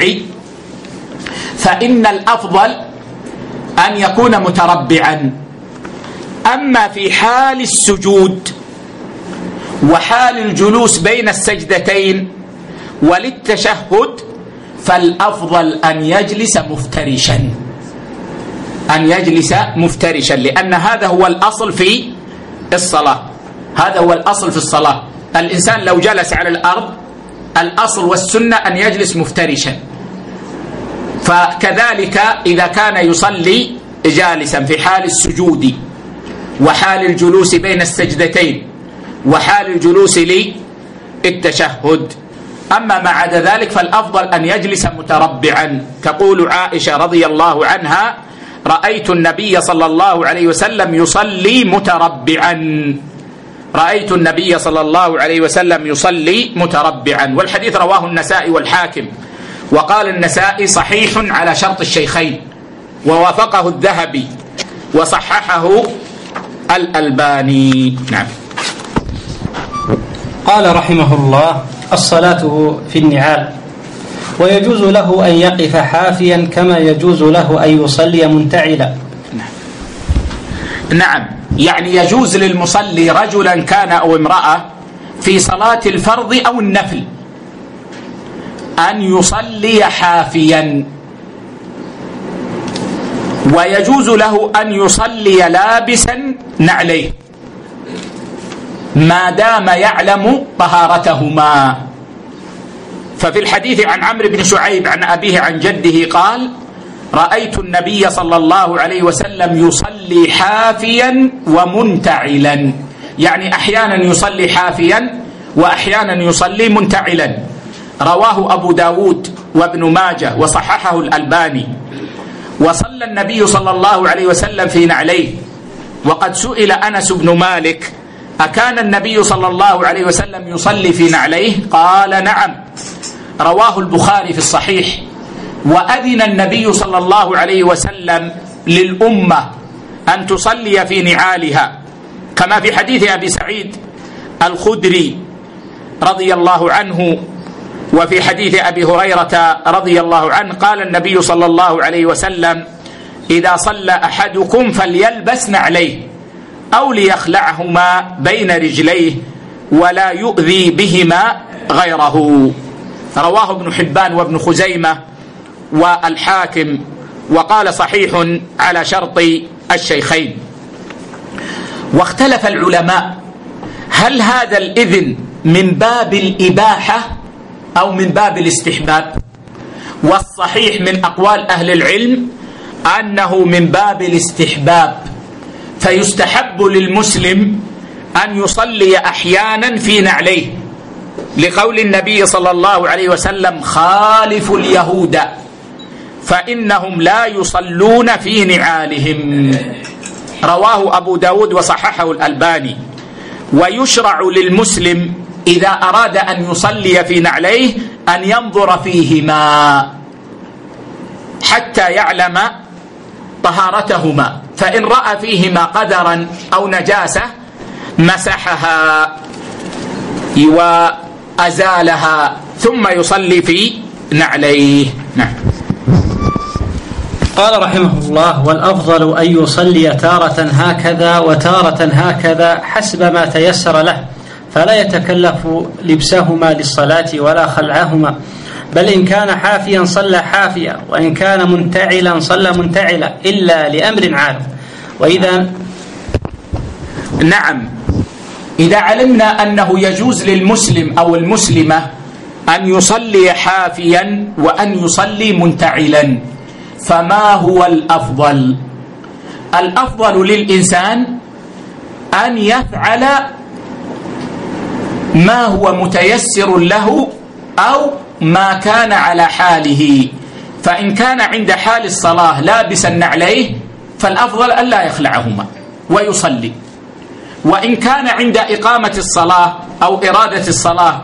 فإن الأفضل أن يكون متربعا. أما في حال السجود وحال الجلوس بين السجدتين وللتشهد فالأفضل أن يجلس مفترشا، أن يجلس مفترشا، لأن هذا هو الأصل في الصلاة، هذا هو الأصل في الصلاة. الإنسان لو جلس على الأرض الأصل والسنة أن يجلس مفترشا، فكذلك إذا كان يصلي جالسا في حال السجود وحال الجلوس بين السجدتين وحال الجلوس للتشهد. أما ما عدا ذلك فالأفضل أن يجلس متربعا. تقول عائشة رضي الله عنها: رأيت النبي صلى الله عليه وسلم يصلي متربعا، رأيت النبي صلى الله عليه وسلم يصلي متربعا. والحديث رواه النسائي والحاكم، وقال النسائي صحيح على شرط الشيخين، ووافقه الذهبي وصححه الألباني. نعم. قال رحمه الله: الصلاة في النعال، ويجوز له أن يقف حافيا كما يجوز له أن يصلي منتعلا. نعم، يعني يجوز للمصلي رجلا كان أو امرأة في صلاة الفرض أو النفل أن يصلي حافيا، ويجوز له أن يصلي لابسا نعليه ما دام يعلم طهارتهما. ففي الحديث عن عمرو بن شعيب عن أبيه عن جده قال: رأيت النبي صلى الله عليه وسلم يصلي حافيا ومنتعلا، يعني أحيانا يصلي حافيا وأحيانا يصلي منتعلا. رواه أبو داود وابن ماجه وصححه الألباني. وصلى النبي صلى الله عليه وسلم في نعليه، وقد سئل أنس بن مالك: أكان النبي صلى الله عليه وسلم يصلي في نعليه؟ قال: نعم. رواه البخاري في الصحيح. وأذن النبي صلى الله عليه وسلم للأمة أن تصلي في نعالها، كما في حديث أبي سعيد الخدري رضي الله عنه، وفي حديث أبي هريرة رضي الله عنه قال النبي صلى الله عليه وسلم: إذا صلى أحدكم فليلبس نعليه أو ليخلعهما بين رجليه ولا يؤذي بهما غيره. رواه ابن حبان وابن خزيمة والحاكم، وقال صحيح على شرط الشيخين. واختلف العلماء هل هذا الإذن من باب الإباحة أو من باب الاستحباب؟ والصحيح من أقوال أهل العلم أنه من باب الاستحباب، فيستحب للمسلم أن يصلي أحيانا في نعليه، لقول النبي صلى الله عليه وسلم: خالفوا اليهود فإنهم لا يصلون في نعالهم. رواه أبو داود وصححه الألباني. ويشرع للمسلم إذا أراد أن يصلي في نعليه أن ينظر فيهما حتى يعلم طهارتهما، فإن رأى فيهما قدرا أو نجاسة مسحها وأزالها ثم يصلي في نعليه. نعم. قال رحمه الله: والأفضل أن يصلي تارة هكذا وتارة هكذا حسب ما تيسر له، فلا يتكلف لبسهما للصلاة ولا خلعهما، بل إن كان حافيا صلى حافيا، وإن كان منتعلا صلى منتعلا، إلا لأمر عارض. وإذا نعم، إذا علمنا أنه يجوز للمسلم أو المسلمة أن يصلي حافيا وأن يصلي منتعلا، فما هو الأفضل؟ الأفضل للإنسان أن يفعل ما هو متيسر له أو ما كان على حاله. فإن كان عند حال الصلاة لابسا عليه فالأفضل ألا يخلعهما ويصلي، وإن كان عند إقامة الصلاة أو إرادة الصلاة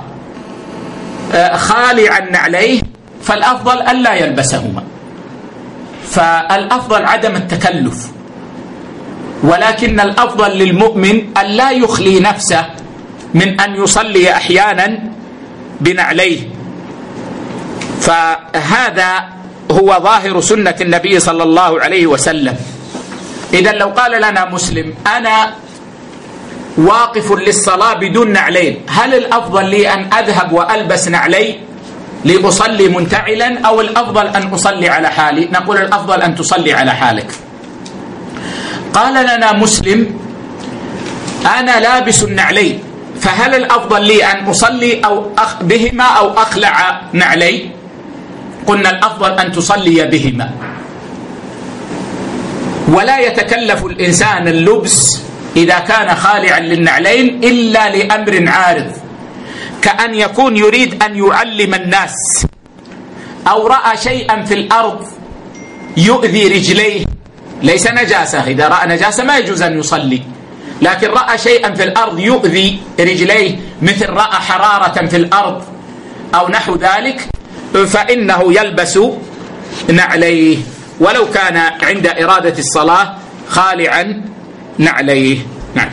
خالعا عليه فالأفضل ألا يلبسهما. فالأفضل عدم التكلف، ولكن الأفضل للمؤمن ألا يخلي نفسه من أن يصلي أحيانا بنعليه. فهذا هو ظاهر سنة النبي صلى الله عليه وسلم. إذا لو قال لنا مسلم أنا واقف للصلاة بدون نعلين، هل الأفضل لي أن أذهب وألبس نعلي لأصلي منتعلا أو الأفضل أن أصلي على حالي؟ نقول الأفضل أن تصلي على حالك. قال لنا مسلم أنا لابس النعلين، فهل الأفضل لي أن أصلي أو أخ بهما أو أخلع نعلي؟ قلنا الأفضل أن تصلي بهما، ولا يتكلف الإنسان اللبس إذا كان خالعا للنعلين إلا لأمر عارض، كأن يكون يريد أن يعلم الناس أو رأى شيئا في الأرض يؤذي رجليه، ليس نجاسة، إذا رأى نجاسة ما يجوز أن يصلي، لكن رأى شيئا في الأرض يؤذي رجليه، مثل رأى حرارة في الأرض أو نحو ذلك، فإنه يلبس نعليه ولو كان عند إرادة الصلاة خالعا نعليه. نعم.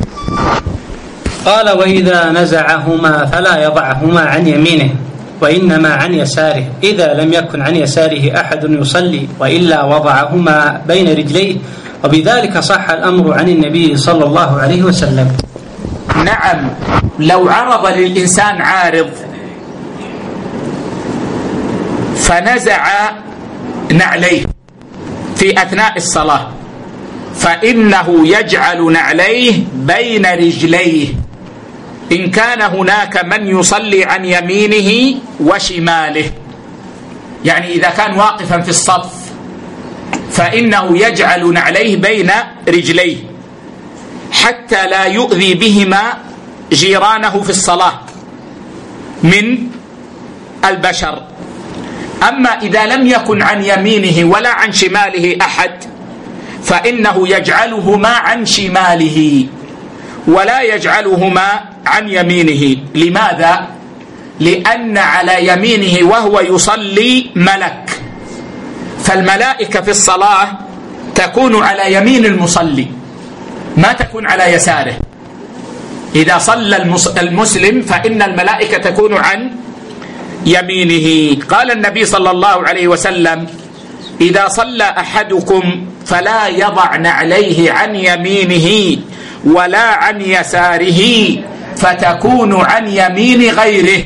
قال وإذا نزعهما فلا يضعهما عن يمينه وإنما عن يساره، إذا لم يكن عن يساره أحد يصلي وإلا وضعهما بين رجليه، وبذلك صح الأمر عن النبي صلى الله عليه وسلم. نعم، لو عرض للإنسان عارض فنزع نعليه في أثناء الصلاة فإنه يجعل نعليه بين رجليه إن كان هناك من يصلي عن يمينه وشماله. يعني إذا كان واقفا في الصف فإنه يجعل نعليه بين رجليه حتى لا يؤذي بهما جيرانه في الصلاة من البشر. أما إذا لم يكن عن يمينه ولا عن شماله أحد فإنه يجعلهما عن شماله ولا يجعلهما عن يمينه. لماذا؟ لأن على يمينه وهو يصلي ملك، فالملائكة في الصلاة تكون على يمين المصلي ما تكون على يساره. إذا صلى المسلم فإن الملائكة تكون عن يمينه. قال النبي صلى الله عليه وسلم إذا صلى أحدكم فلا يضع نعليه عن يمينه ولا عن يساره فتكون عن يمين غيره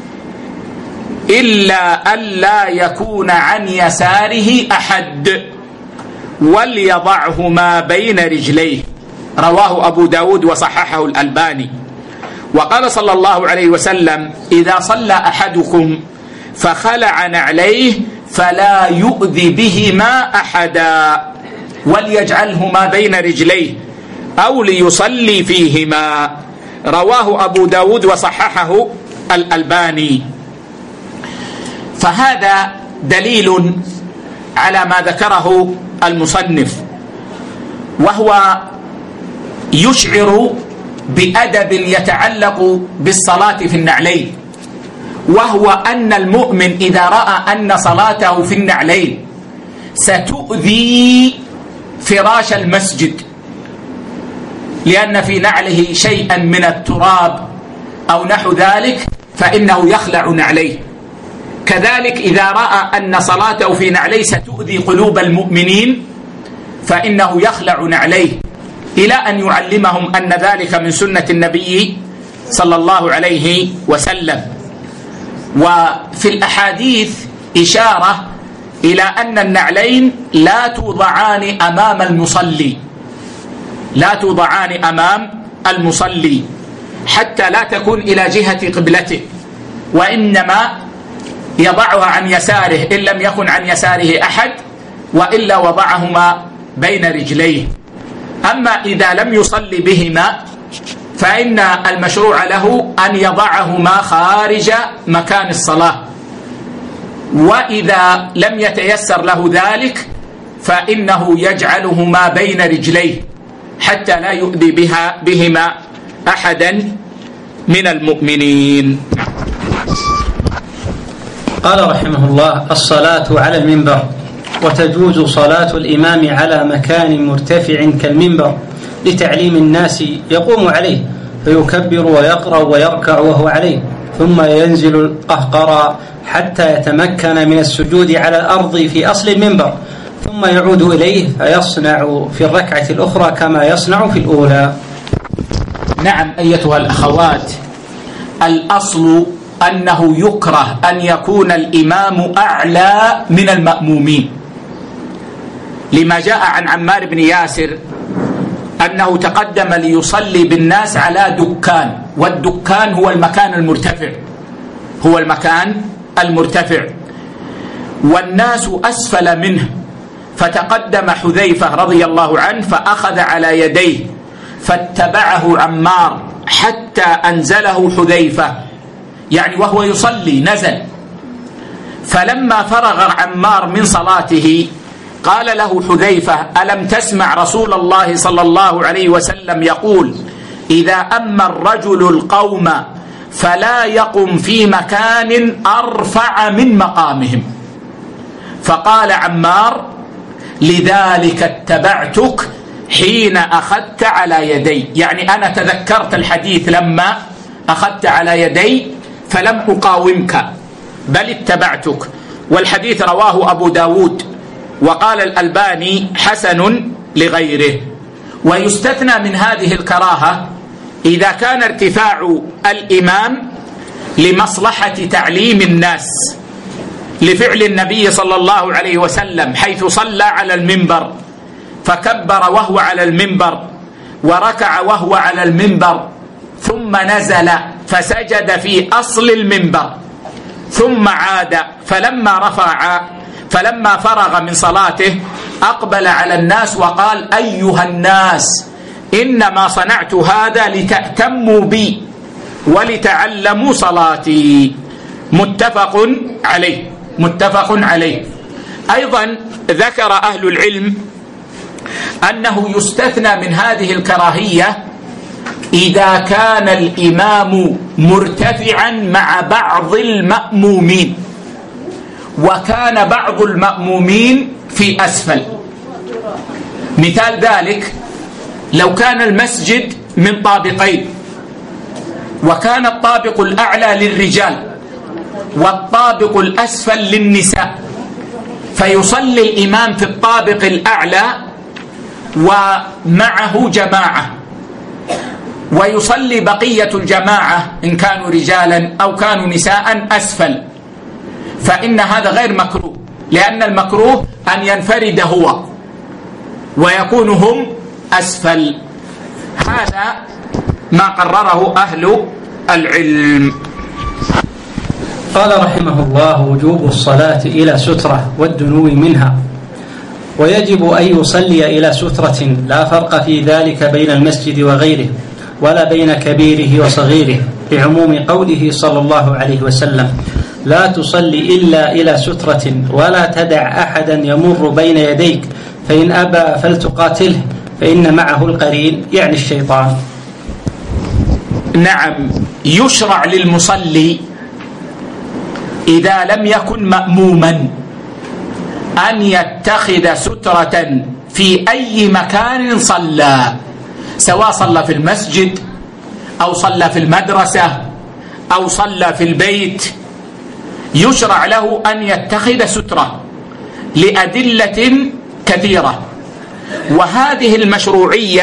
إلا ألا يكون عن يساره أحد وليضعهما بين رجليه. رواه أبو داود وصححه الألباني. وقال صلى الله عليه وسلم إذا صلى أحدكم فخلع نعليه فلا يؤذي بهما أحدا وليجعلهما بين رجليه أو ليصلي فيهما. رواه أبو داود وصححه الألباني. فهذا دليل على ما ذكره المصنف، وهو يشعر بأدب يتعلق بالصلاة في النعلين، وهو أن المؤمن إذا رأى أن صلاته في النعلين ستؤذي فراش المسجد لأن في نعله شيئا من التراب أو نحو ذلك فإنه يخلع نعليه. كذلك إذا رأى أن صلاته في نعليه ستؤذي قلوب المؤمنين فإنه يخلع نعليه، إلى أن يعلمهم أن ذلك من سنة النبي صلى الله عليه وسلم. وفي الأحاديث إشارة إلى أن النعلين لا توضعان أمام المصلي لا توضعان أمام المصلي حتى لا تكون إلى جهة قبلته، وإنما يضعها عن يساره إن لم يكن عن يساره أحد، وإلا وضعهما بين رجليه. أما إذا لم يصلي بهما فإن المشروع له أن يضعهما خارج مكان الصلاة، وإذا لم يتيسر له ذلك فإنه يجعلهما بين رجليه حتى لا يؤذي بها بهما أحدا من المؤمنين. قال رحمه الله: الصلاة على المنبر، وتجوز صلاة الإمام على مكان مرتفع كالمنبر لتعليم الناس يقوم عليه فيكبر ويقرأ ويركع وهو عليه، ثم ينزل القهقرى حتى يتمكن من السجود على الأرض في أصل المنبر، ثم يعود إليه فيصنع في الركعة الأخرى كما يصنع في الأولى. نعم أيتها الأخوات، الأصل أنه يكره أن يكون الإمام أعلى من المأمومين، لما جاء عن عمار بن ياسر أنه تقدم ليصلي بالناس على دكان، والدكان هو المكان المرتفع، هو المكان المرتفع والناس أسفل منه، فتقدم حذيفة رضي الله عنه فأخذ على يديه فاتبعه عمار حتى أنزله حذيفة، يعني وهو يصلي نزل. فلما فرغ عمار من صلاته قال له حذيفة: ألم تسمع رسول الله صلى الله عليه وسلم يقول: إذا أما الرجل القوم فلا يقم في مكان أرفع من مقامهم. فقال عمار: لذلك اتبعتك حين أخذت على يدي، يعني أنا تذكرت الحديث لما أخذت على يدي فلم أقاومك بل اتبعتك. والحديث رواه أبو داود، وقال الألباني حسن لغيره. ويستثنى من هذه الكراهة إذا كان ارتفاع الإمام لمصلحة تعليم الناس، لفعل النبي صلى الله عليه وسلم حيث صلى على المنبر فكبر وهو على المنبر وركع وهو على المنبر، ثم نزل فسجد في أصل المنبر، ثم عاد فلما رفع فلما فرغ من صلاته أقبل على الناس وقال: أيها الناس، إنما صنعت هذا لتأتموا بي ولتعلموا صلاتي. متفق عليه، متفق عليه. أيضا ذكر أهل العلم أنه يستثنى من هذه الكراهية إذا كان الإمام مرتفعا مع بعض المأمومين، وكان بعض المأمومين في أسفل. مثال ذلك لو كان المسجد من طابقين، وكان الطابق الأعلى للرجال والطابق الأسفل للنساء، فيصلي الإمام في الطابق الأعلى ومعه جماعة، ويصلي بقية الجماعة إن كانوا رجالا أو كانوا نساء أسفل، فإن هذا غير مكروه، لأن المكروه أن ينفرد هو ويكون هم أسفل. هذا ما قرره أهل العلم. قال رحمه الله: وجوب الصلاة إلى سترة والدنو منها، ويجب أن يصلي إلى سترة، لا فرق في ذلك بين المسجد وغيره ولا بين كبيره وصغيره، بعموم قوله صلى الله عليه وسلم: لا تصلي إلا إلى سترة ولا تدع أحدا يمر بين يديك، فإن أبى فلتقاتله فإن معه القرين، يعني الشيطان. نعم، يشرع للمصلي إذا لم يكن مأموما أن يتخذ سترة في أي مكان صلى، سواء صلى في المسجد أو صلى في المدرسة أو صلى في البيت، يشرع له أن يتخذ سترة لأدلة كثيرة، وهذه المشروعية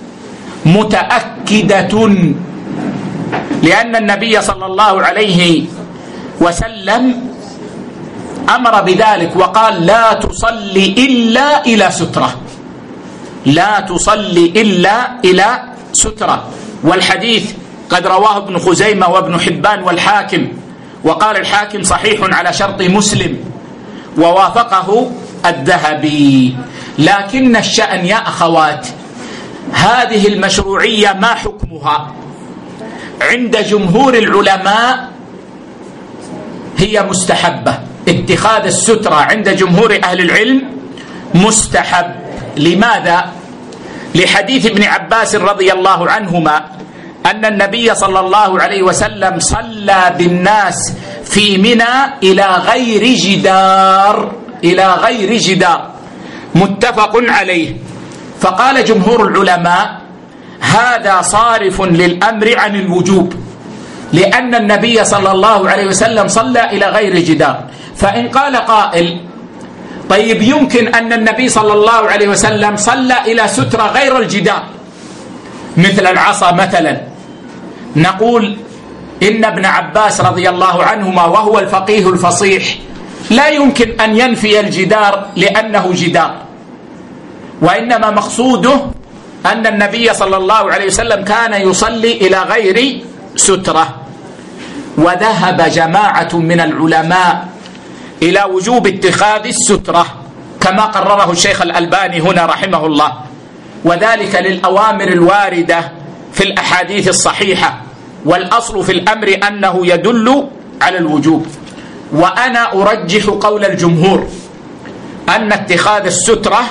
متأكدة، لأن النبي صلى الله عليه وسلم أمر بذلك وقال: لا تصلي إلا إلى سترة، لا تصلي إلا إلى سترة. والحديث قد رواه ابن خزيمة وابن حبان والحاكم، وقال الحاكم صحيح على شرط مسلم، ووافقه الذهبي. لكن الشأن يا أخوات، هذه المشروعية ما حكمها؟ عند جمهور العلماء هي مستحبة. اتخاذ السترة عند جمهور أهل العلم مستحب. لماذا؟ لحديث ابن عباس رضي الله عنهما أن النبي صلى الله عليه وسلم صلى بالناس في منى إلى غير جدار، إلى غير جدار، متفق عليه. فقال جمهور العلماء هذا صارف للأمر عن الوجوب، لأن النبي صلى الله عليه وسلم صلى إلى غير جدار. فإن قال قائل طيب يمكن أن النبي صلى الله عليه وسلم صلى إلى سترة غير الجدار مثل العصا مثلا، نقول إن ابن عباس رضي الله عنهما وهو الفقيه الفصيح لا يمكن أن ينفي الجدار لأنه جدار، وإنما مقصوده أن النبي صلى الله عليه وسلم كان يصلي إلى غير سترة. وذهب جماعة من العلماء إلى وجوب اتخاذ السترة كما قرره الشيخ الألباني هنا رحمه الله، وذلك للأوامر الواردة في الأحاديث الصحيحة، والأصل في الأمر أنه يدل على الوجوب. وأنا أرجح قول الجمهور أن اتخاذ السترة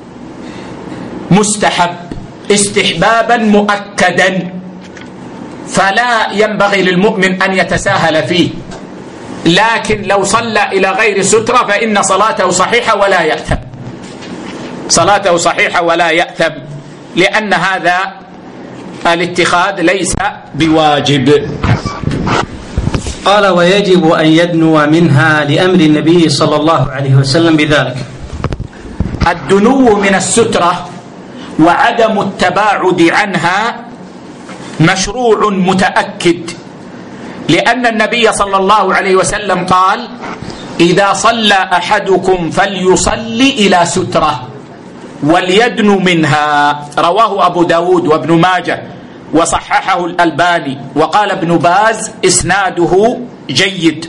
مستحب استحبابا مؤكدا، فلا ينبغي للمؤمن أن يتساهل فيه. لكن لو صلى إلى غير سترة فإن صلاته صحيحة ولا يأثم، صلاته صحيحة ولا يأثم، لأن هذا الاتخاذ ليس بواجب. قال ويجب أن يدنو منها لأمر النبي صلى الله عليه وسلم بذلك. الدنو من السترة وعدم التباعد عنها مشروع متأكد، لأن النبي صلى الله عليه وسلم قال إذا صلى أحدكم فليصلي إلى سترة وليدنو منها، رواه أبو داود وابن ماجه وصححه الألباني، وقال ابن باز إسناده جيد.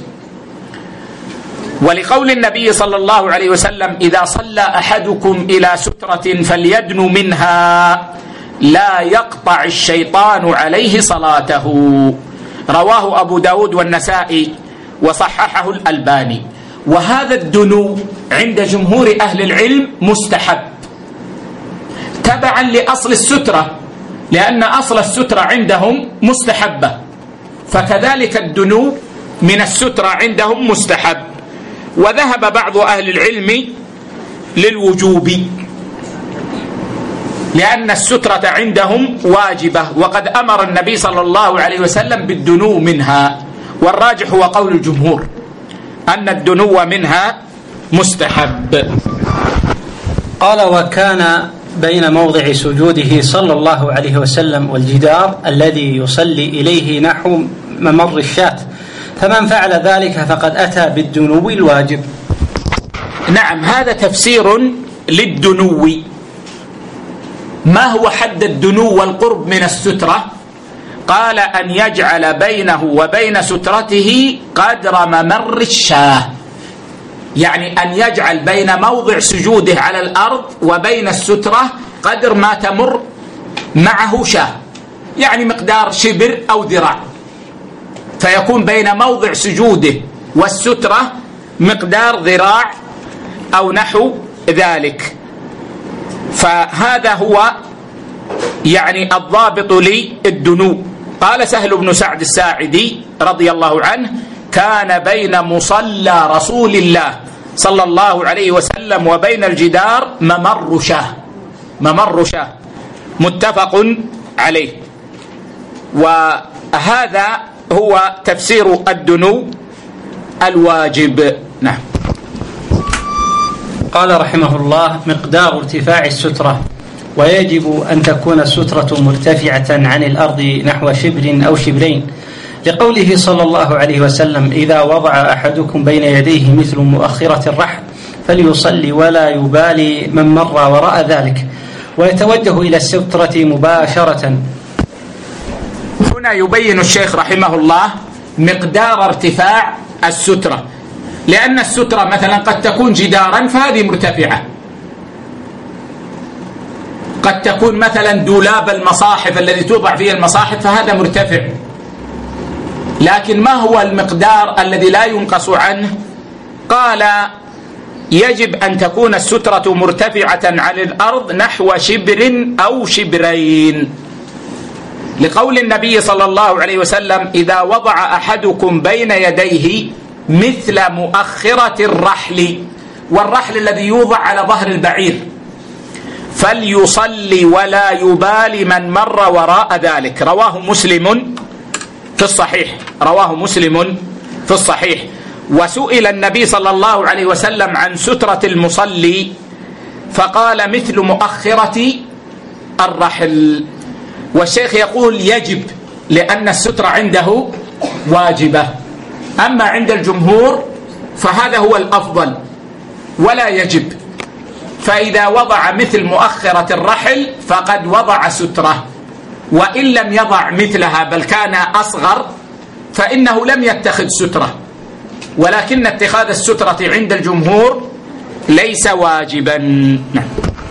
ولقول النبي صلى الله عليه وسلم إذا صلى أحدكم إلى سترة فليدنو منها لا يقطع الشيطان عليه صلاته، رواه أبو داود والنسائي وصححه الألباني. وهذا الدنو عند جمهور أهل العلم مستحب تبعا لأصل السترة، لأن أصل السترة عندهم مستحبة، فكذلك الدنو من السترة عندهم مستحب. وذهب بعض أهل العلم للوجوب، لأن السترة عندهم واجبة، وقد أمر النبي صلى الله عليه وسلم بالدنو منها، والراجح هو قول الجمهور أن الدنو منها مستحب. قال وكان بين موضع سجوده صلى الله عليه وسلم والجدار الذي يصلي إليه نحو ممر الشاة، فمن فعل ذلك فقد أتى بالدنو الواجب. نعم، هذا تفسير للدنو. ما هو حد الدنو والقرب من السترة؟ قال أن يجعل بينه وبين سترته قدر ممر الشاة، يعني أن يجعل بين موضع سجوده على الأرض وبين السترة قدر ما تمر معه شاة، يعني مقدار شبر أو ذراع، فيكون بين موضع سجوده والسترة مقدار ذراع أو نحو ذلك. فهذا هو يعني الضابط للدنو. قال سهل بن سعد الساعدي رضي الله عنه كان بين مصلى رسول الله صلى الله عليه وسلم وبين الجدار ممر شاه، ممر شاه، متفق عليه. وهذا هو تفسير الدنو الواجب. نعم. قال رحمه الله مقدار ارتفاع السترة، ويجب أن تكون السترة مرتفعة عن الأرض نحو شبر أو شبرين، لقوله صلى الله عليه وسلم إذا وضع أحدكم بين يديه مثل مؤخرة الرحل فليصلي ولا يبالي من مر وراء ذلك، ويتوجه إلى السترة مباشرة. هنا يبين الشيخ رحمه الله مقدار ارتفاع السترة، لأن السترة مثلا قد تكون جدارا فهذه مرتفعة، قد تكون مثلا دولاب المصاحف الذي توضع فيه المصاحف فهذا مرتفع، لكن ما هو المقدار الذي لا ينقص عنه؟ قال يجب أن تكون السترة مرتفعة عن الأرض نحو شبر أو شبرين، لقول النبي صلى الله عليه وسلم إذا وضع أحدكم بين يديه مثل مؤخرة الرحل، والرحل الذي يوضع على ظهر البعير، فليصلي ولا يبال من مر وراء ذلك. رواه مسلم في الصحيح، رواه مسلم في الصحيح. وسئل النبي صلى الله عليه وسلم عن سترة المصلي فقال مثل مؤخرة الرحل. والشيخ يقول يجب لأن السترة عنده واجبة، أما عند الجمهور فهذا هو الأفضل ولا يجب، فإذا وضع مثل مؤخرة الرحل فقد وضع سترة، وإن لم يضع مثلها بل كان أصغر فإنه لم يتخذ سترة، ولكن اتخاذ السترة عند الجمهور ليس واجبا. نعم.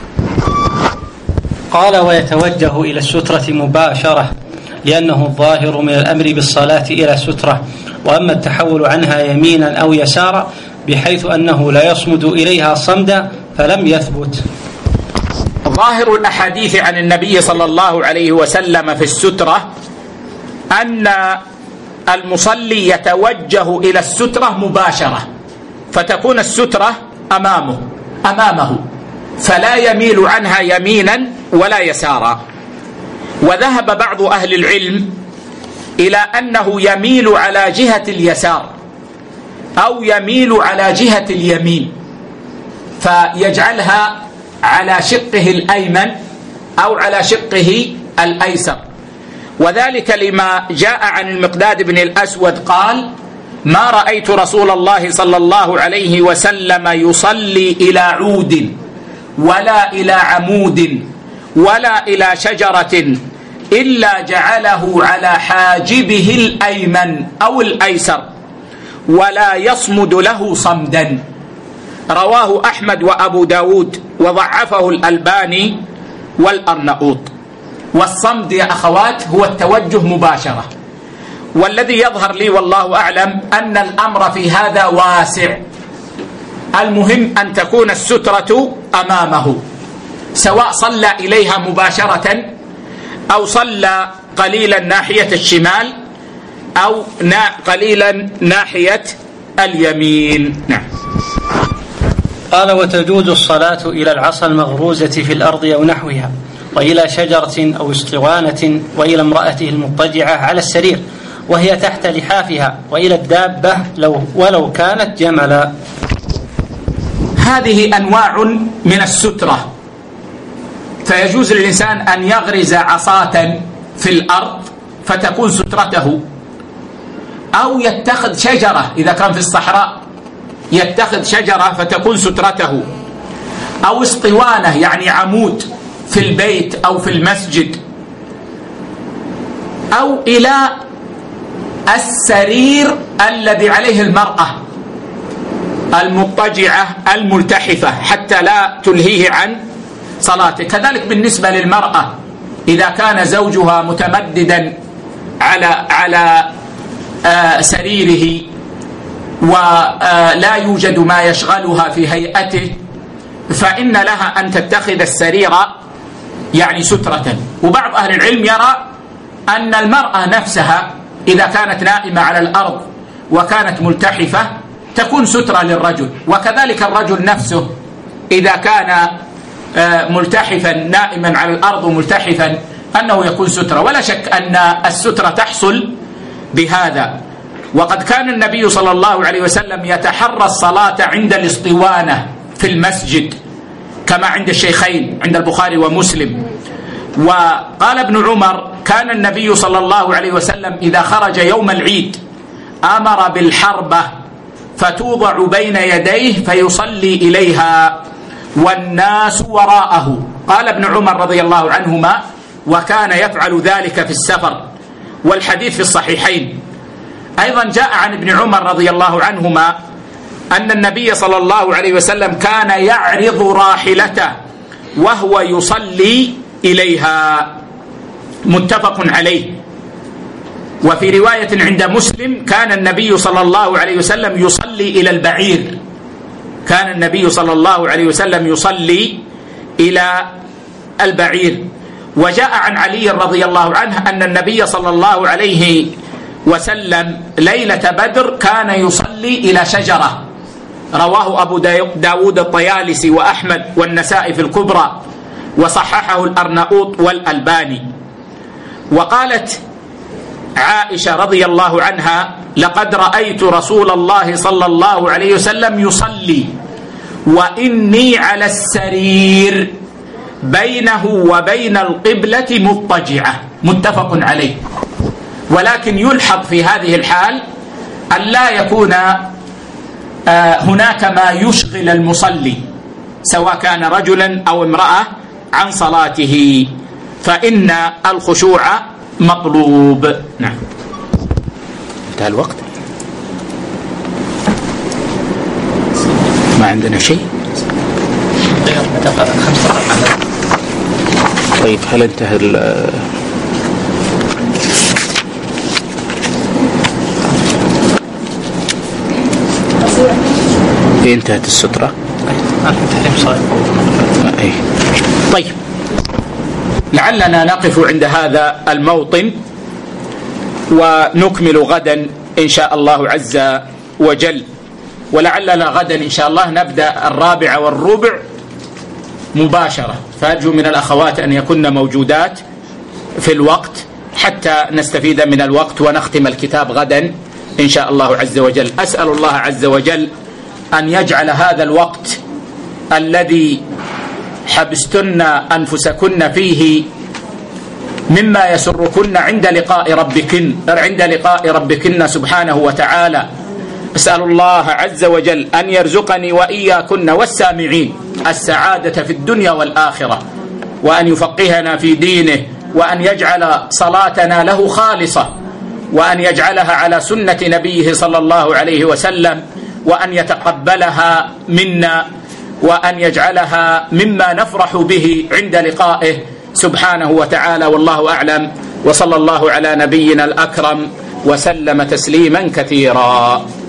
قال ويتوجه إلى السترة مباشرة لأنه الظاهر من الأمر بالصلاة إلى سترة، وأما التحول عنها يمينا أو يسارا بحيث أنه لا يصمد إليها صمدا فلم يثبت. ظاهر الأحاديث عن النبي صلى الله عليه وسلم في السترة أن المصلي يتوجه إلى السترة مباشرة، فتكون السترة أمامه أمامه فلا يميل عنها يمينا ولا يسارا. وذهب بعض أهل العلم إلى أنه يميل على جهة اليسار أو يميل على جهة اليمين، فيجعلها على شقه الأيمن أو على شقه الأيسر، وذلك لما جاء عن المقداد بن الأسود قال ما رأيت رسول الله صلى الله عليه وسلم يصلي إلى عود ولا إلى عمود ولا إلى شجرة إلا جعله على حاجبه الأيمن أو الأيسر ولا يصمد له صمدا. رواه أحمد وأبو داود وضعفه الألباني والأرناؤوط. والصمد يا أخوات هو التوجه مباشرة، والذي يظهر لي والله أعلم أن الأمر في هذا واسع. المهم أن تكون السترة أمامه، سواء صلى إليها مباشرة أو صلى قليلا ناحية الشمال أو قليلا ناحية اليمين. نعم. قال وتجوز الصلاة إلى العصا المغروزة في الأرض أو نحوها، وإلى شجرة أو اسطوانة، وإلى امرأته المضطجعة على السرير وهي تحت لحافها، وإلى الدابة لو ولو كانت جملا. هذه أنواع من السترة، فيجوز للإنسان أن يغرز عصاة في الأرض فتكون سترته، أو يتخذ شجرة إذا كان في الصحراء يتخذ شجرة فتكون سترته، أو اسطوانة يعني عمود في البيت أو في المسجد، أو إلى السرير الذي عليه المرأة المضطجعة الملتحفة حتى لا تلهيه عن صلاته. كذلك بالنسبة للمرأة إذا كان زوجها متمددا على على آه سريره ولا يوجد ما يشغلها في هيئته فإن لها أن تتخذ السرير يعني سترة. وبعض أهل العلم يرى أن المرأة نفسها إذا كانت نائمة على الأرض وكانت ملتحفة تكون سترة للرجل، وكذلك الرجل نفسه إذا كان ملتحفا نائما على الأرض ملتحفا أنه يكون سترة. ولا شك أن السترة تحصل بهذا. وقد كان النبي صلى الله عليه وسلم يتحرى الصلاة عند الاسطوانة في المسجد كما عند الشيخين عند البخاري ومسلم. وقال ابن عمر كان النبي صلى الله عليه وسلم إذا خرج يوم العيد أمر بالحربة فتوضع بين يديه فيصلي إليها والناس وراءه. قال ابن عمر رضي الله عنهما وكان يفعل ذلك في السفر. والحديث في الصحيحين. أيضا جاء عن ابن عمر رضي الله عنهما أن النبي صلى الله عليه وسلم كان يعرض راحلته وهو يصلي إليها، متفق عليه. وفي رواية عند مسلم كان النبي صلى الله عليه وسلم يصلي إلى البعير، كان النبي صلى الله عليه وسلم يصلي إلى البعير. وجاء عن علي رضي الله عنه أن النبي صلى الله عليه وسلم ليلة بدر كان يصلي إلى شجرة، رواه أبو داود الطيالسي وأحمد والنسائي في الكبرى، وصححه الأرناؤوط والألباني. وقالت عائشة رضي الله عنها: لقد رأيت رسول الله صلى الله عليه وسلم يصلي وإني على السرير بينه وبين القبلة مضطجعة، متفق عليه. ولكن يلحظ في هذه الحال أن لا يكون هناك ما يشغل المصلي سواء كان رجلا أو امرأة عن صلاته، فإن الخشوع مطلوب. نعم، انتهى الوقت، ما عندنا شيء. طيب هل انتهى ال انتهت السترة؟ أي. طيب، لعلنا نقف عند هذا الموطن ونكمل غدا إن شاء الله عز وجل. ولعلنا غدا إن شاء الله نبدأ الرابع والربع مباشرة، فأرجو من الأخوات أن يكن موجودات في الوقت حتى نستفيد من الوقت ونختم الكتاب غدا إن شاء الله عز وجل. أسأل الله عز وجل أن يجعل هذا الوقت الذي حبستن أنفسكن فيه مما يسركن عند لقاء ربكن عند لقاء ربكن سبحانه وتعالى. أسأل الله عز وجل أن يرزقني وإياكن والسامعين السعادة في الدنيا والآخرة، وأن يفقهنا في دينه، وأن يجعل صلاتنا له خالصة، وأن يجعلها على سنة نبيه صلى الله عليه وسلم، وأن يتقبلها منا، وأن يجعلها مما نفرح به عند لقائه سبحانه وتعالى. والله أعلم، وصلى الله على نبينا الأكرم وسلم تسليما كثيرا.